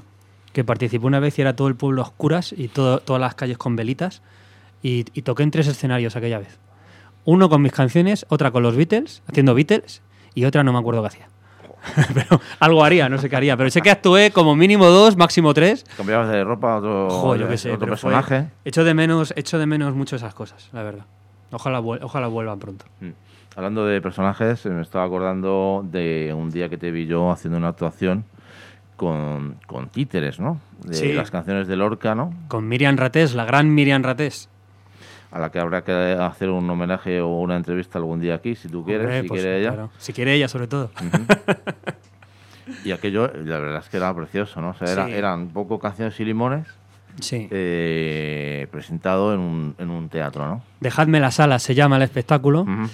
que participé una vez y era todo el pueblo a oscuras y todo, todas las calles con velitas y, y toqué en tres escenarios aquella vez. Uno con mis canciones, otra con los Beatles, haciendo Beatles, y otra no me acuerdo qué hacía. Pero algo haría, no sé qué haría. Pero sé que actué como mínimo dos, máximo tres. ¿Cambiabas de ropa a otro, Ojo, yo qué sé, otro pero personaje? Fue, echo, de menos, echo de menos mucho esas cosas, la verdad. Ojalá, ojalá vuelvan pronto. Mm. Hablando de personajes, me estaba acordando de un día que te vi yo haciendo una actuación con, con títeres, ¿no? De sí. las canciones de Lorca, ¿no? Con Miriam Ratés, la gran Miriam Ratés. A la que habrá que hacer un homenaje o una entrevista algún día aquí, si tú quieres, Hombre, si pues, quiere ella. Claro. Si quiere ella, sobre todo. Uh-huh. Y aquello, la verdad es que era precioso, ¿no? O sea, era, sí. eran un poco canciones y limones sí. eh, presentado en un, en un teatro, ¿no? Dejadme la sala, se llama el espectáculo. Uh-huh.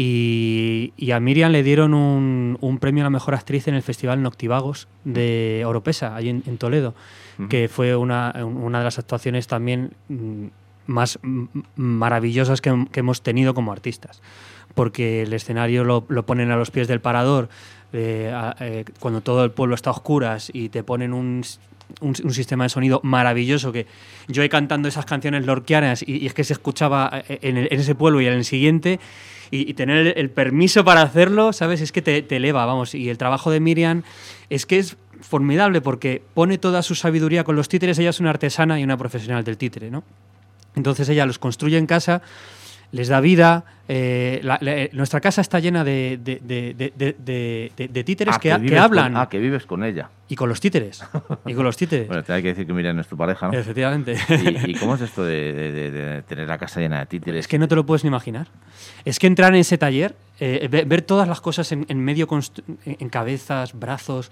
Y, y a Miriam le dieron un, un premio a la mejor actriz en el Festival Noctivagos de Oropesa, allí en, en Toledo, uh-huh. que fue una, una de las actuaciones también mmm, más maravillosas que, que hemos tenido como artistas, porque el escenario lo, lo ponen a los pies del parador eh, a, eh, cuando todo el pueblo está a oscuras y te ponen un, un, un sistema de sonido maravilloso, que yo he cantando esas canciones lorquianas y, y es que se escuchaba en, el, en ese pueblo y en el siguiente y, y tener el, el permiso para hacerlo, ¿sabes? Es que te, te eleva, vamos, y el trabajo de Miriam es que es formidable porque pone toda su sabiduría con los títeres. Ella es una artesana y una profesional del títere, ¿no? Entonces ella los construye en casa, les da vida. Eh, la, la, nuestra casa está llena de, de, de, de, de, de, de títeres ah, que, que, que hablan. Con, ah, que vives con ella. Y con los títeres. Y con los títeres. Bueno, te hay que decir que Miriam es tu pareja, ¿no? Efectivamente. ¿Y, y cómo es esto de, de, de, de tener la casa llena de títeres? Es que no te lo puedes ni imaginar. Es que entrar en ese taller, eh, ver, ver todas las cosas en, en medio, en cabezas, brazos,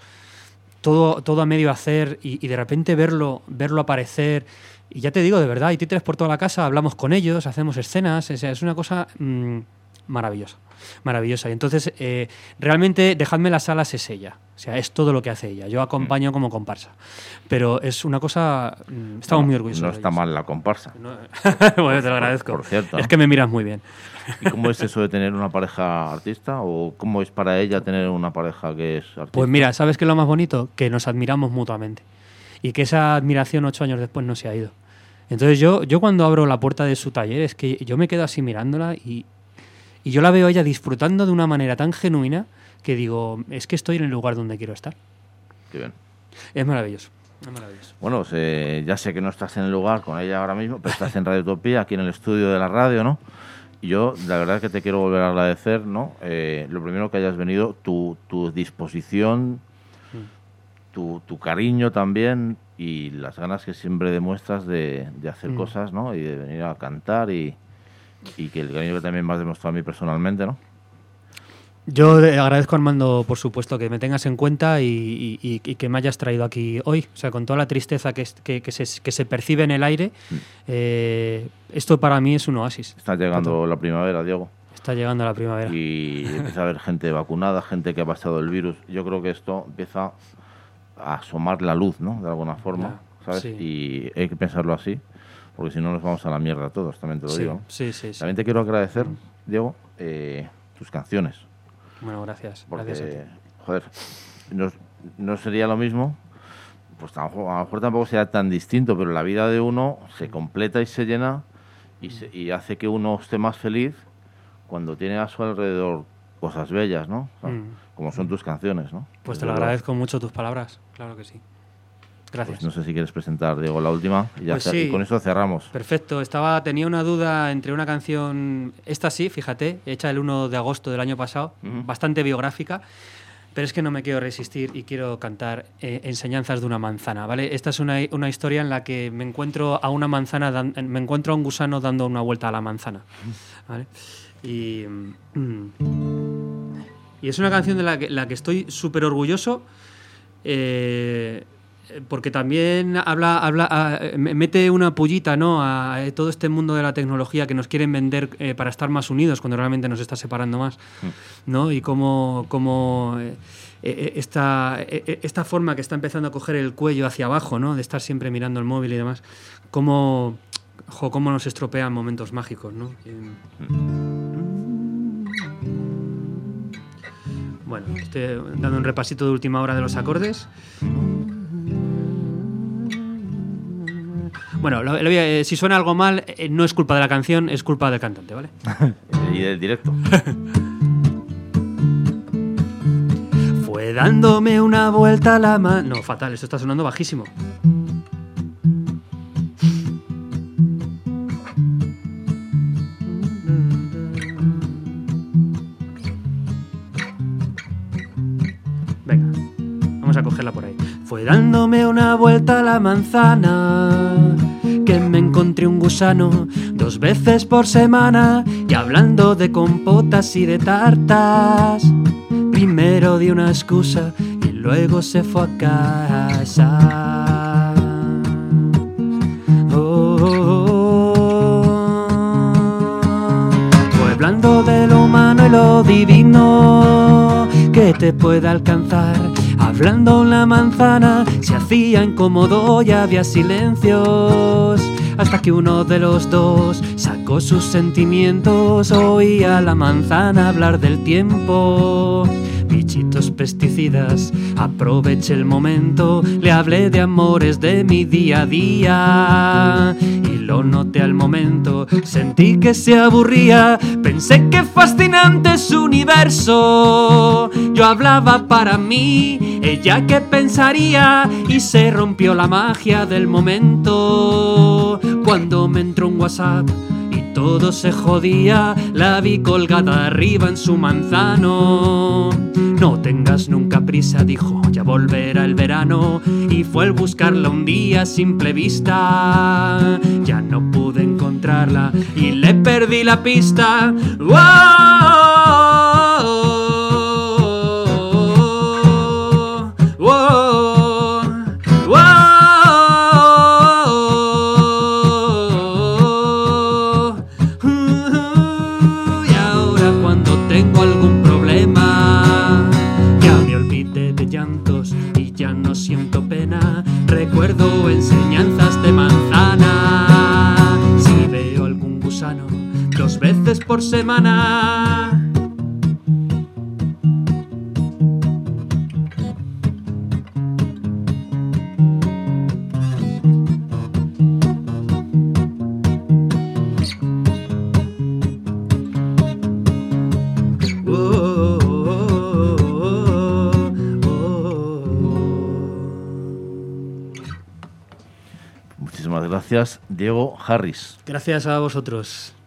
todo, todo a medio hacer y, y de repente verlo, verlo aparecer. Y ya te digo, de verdad, hay títeres por toda la casa, hablamos con ellos, hacemos escenas, o sea, es una cosa mmm, maravillosa, maravillosa. Y entonces, eh, realmente, Dejadme las alas es ella, o sea, es todo lo que hace ella. Yo acompaño mm. como comparsa, pero es una cosa, mmm, estamos no, muy orgullosos. No está mal la comparsa. No, bueno, te lo agradezco. Por, por cierto. Es que me miras muy bien. ¿Y cómo es eso de tener una pareja artista? ¿O cómo es para ella tener una pareja que es artista? Pues mira, ¿sabes qué es lo más bonito? Que nos admiramos mutuamente. Y que esa admiración ocho años después no se ha ido. Entonces yo, yo cuando abro la puerta de su taller es que yo me quedo así mirándola y, y yo la veo a ella disfrutando de una manera tan genuina que digo, es que estoy en el lugar donde quiero estar. Qué bien. Es maravilloso. Es maravilloso. Bueno, se, ya sé que no estás en el lugar con ella ahora mismo, pero estás en Radio Utopía, aquí en el estudio de la radio, ¿no? Y yo, la verdad es que te quiero volver a agradecer, ¿no? Eh, lo primero que hayas venido, tu, tu disposición, Tu, tu cariño también y las ganas que siempre demuestras de, de hacer mm. cosas, ¿no? Y de venir a cantar y, y que el cariño que también me has demostrado a mí personalmente, ¿no? Yo agradezco, Armando, por supuesto, que me tengas en cuenta y, y, y que me hayas traído aquí hoy. O sea, con toda la tristeza que, que, que, se, que se percibe en el aire, mm. eh, esto para mí es un oasis. Está llegando Todo. la primavera, Diego. Está llegando la primavera. Y empieza a haber gente vacunada, gente que ha pasado el virus. Yo creo que esto empieza a asomar la luz, ¿no? De alguna forma, ya, ¿sabes? Sí. Y hay que pensarlo así, porque si no nos vamos a la mierda todos, también te lo sí, digo. ¿no? Sí, sí, sí. También te quiero agradecer, mm. Diego, eh, tus canciones. Bueno, gracias. Porque, gracias a ti. joder, no, no sería lo mismo, pues a lo, mejor, a lo mejor tampoco sería tan distinto, pero la vida de uno se completa y se llena y, se, y hace que uno esté más feliz cuando tiene a su alrededor cosas bellas, ¿no? O sea, mm. como son tus canciones, ¿no? Pues te lo agradezco mucho tus palabras, claro que sí. Gracias. Pues no sé si quieres presentar, Diego, la última y, ya pues sea, sí. y con eso cerramos. Perfecto. Estaba, tenía una duda entre una canción, esta sí, fíjate, hecha el uno de agosto del año pasado, uh-huh. bastante biográfica, pero es que no me quiero resistir y quiero cantar eh, Enseñanzas de una manzana, ¿vale? Esta es una, una historia en la que me encuentro a una manzana, dan, me encuentro a un gusano dando una vuelta a la manzana, ¿vale? Y, y es una canción de la que, la que estoy súper orgulloso, eh, porque también habla, habla, a, mete una pullita, ¿no?, a, a todo este mundo de la tecnología que nos quieren vender eh, para estar más unidos cuando realmente nos está separando más, ¿no? Y cómo, cómo eh, eh, esta, eh, esta forma que está empezando a coger el cuello hacia abajo, ¿no?, de estar siempre mirando el móvil y demás, cómo, jo, cómo nos estropean momentos mágicos, ¿no? Bueno, estoy dando un repasito de última hora de los acordes. Bueno, lo, lo voy a- eh, si suena algo mal, eh, no es culpa de la canción, es culpa del cantante, ¿vale? Y del directo. Fue dándome una vuelta a la mano. No, fatal, esto está sonando bajísimo. Venga, vamos a cogerla por ahí. Fue dándome una vuelta a la manzana que me encontré un gusano dos veces por semana y hablando de compotas y de tartas. Primero di una excusa y luego se fue a casa. Oh, oh, oh. Fue hablando de lo humano y lo divino que te pueda alcanzar. Hablando en la manzana se hacía incómodo y había silencios. Hasta que uno de los dos sacó sus sentimientos. Oía a la manzana hablar del tiempo. Bichitos pesticidas, aproveché el momento. Le hablé de amores de mi día a día y lo noté al momento. Sentí que se aburría, pensé que fascinante su universo. Yo hablaba para mí, ella qué pensaría, y se rompió la magia del momento. Cuando me entró un WhatsApp y todo se jodía, la vi colgada arriba en su manzano. No tengas nunca prisa, dijo, ya volverá el verano. Y fue el buscarla un día a simple vista. Ya no pude encontrarla y le perdí la pista. ¡Wow! ¡Wow! ¡Wow! Y ahora cuando tengo algún problema, ya me olvidé de llantos y ya no siento pena. Recuerdo enseñanzas de manzana. Si veo algún gusano dos veces por semana. Muchísimas gracias, Diego Harris. Gracias a vosotros.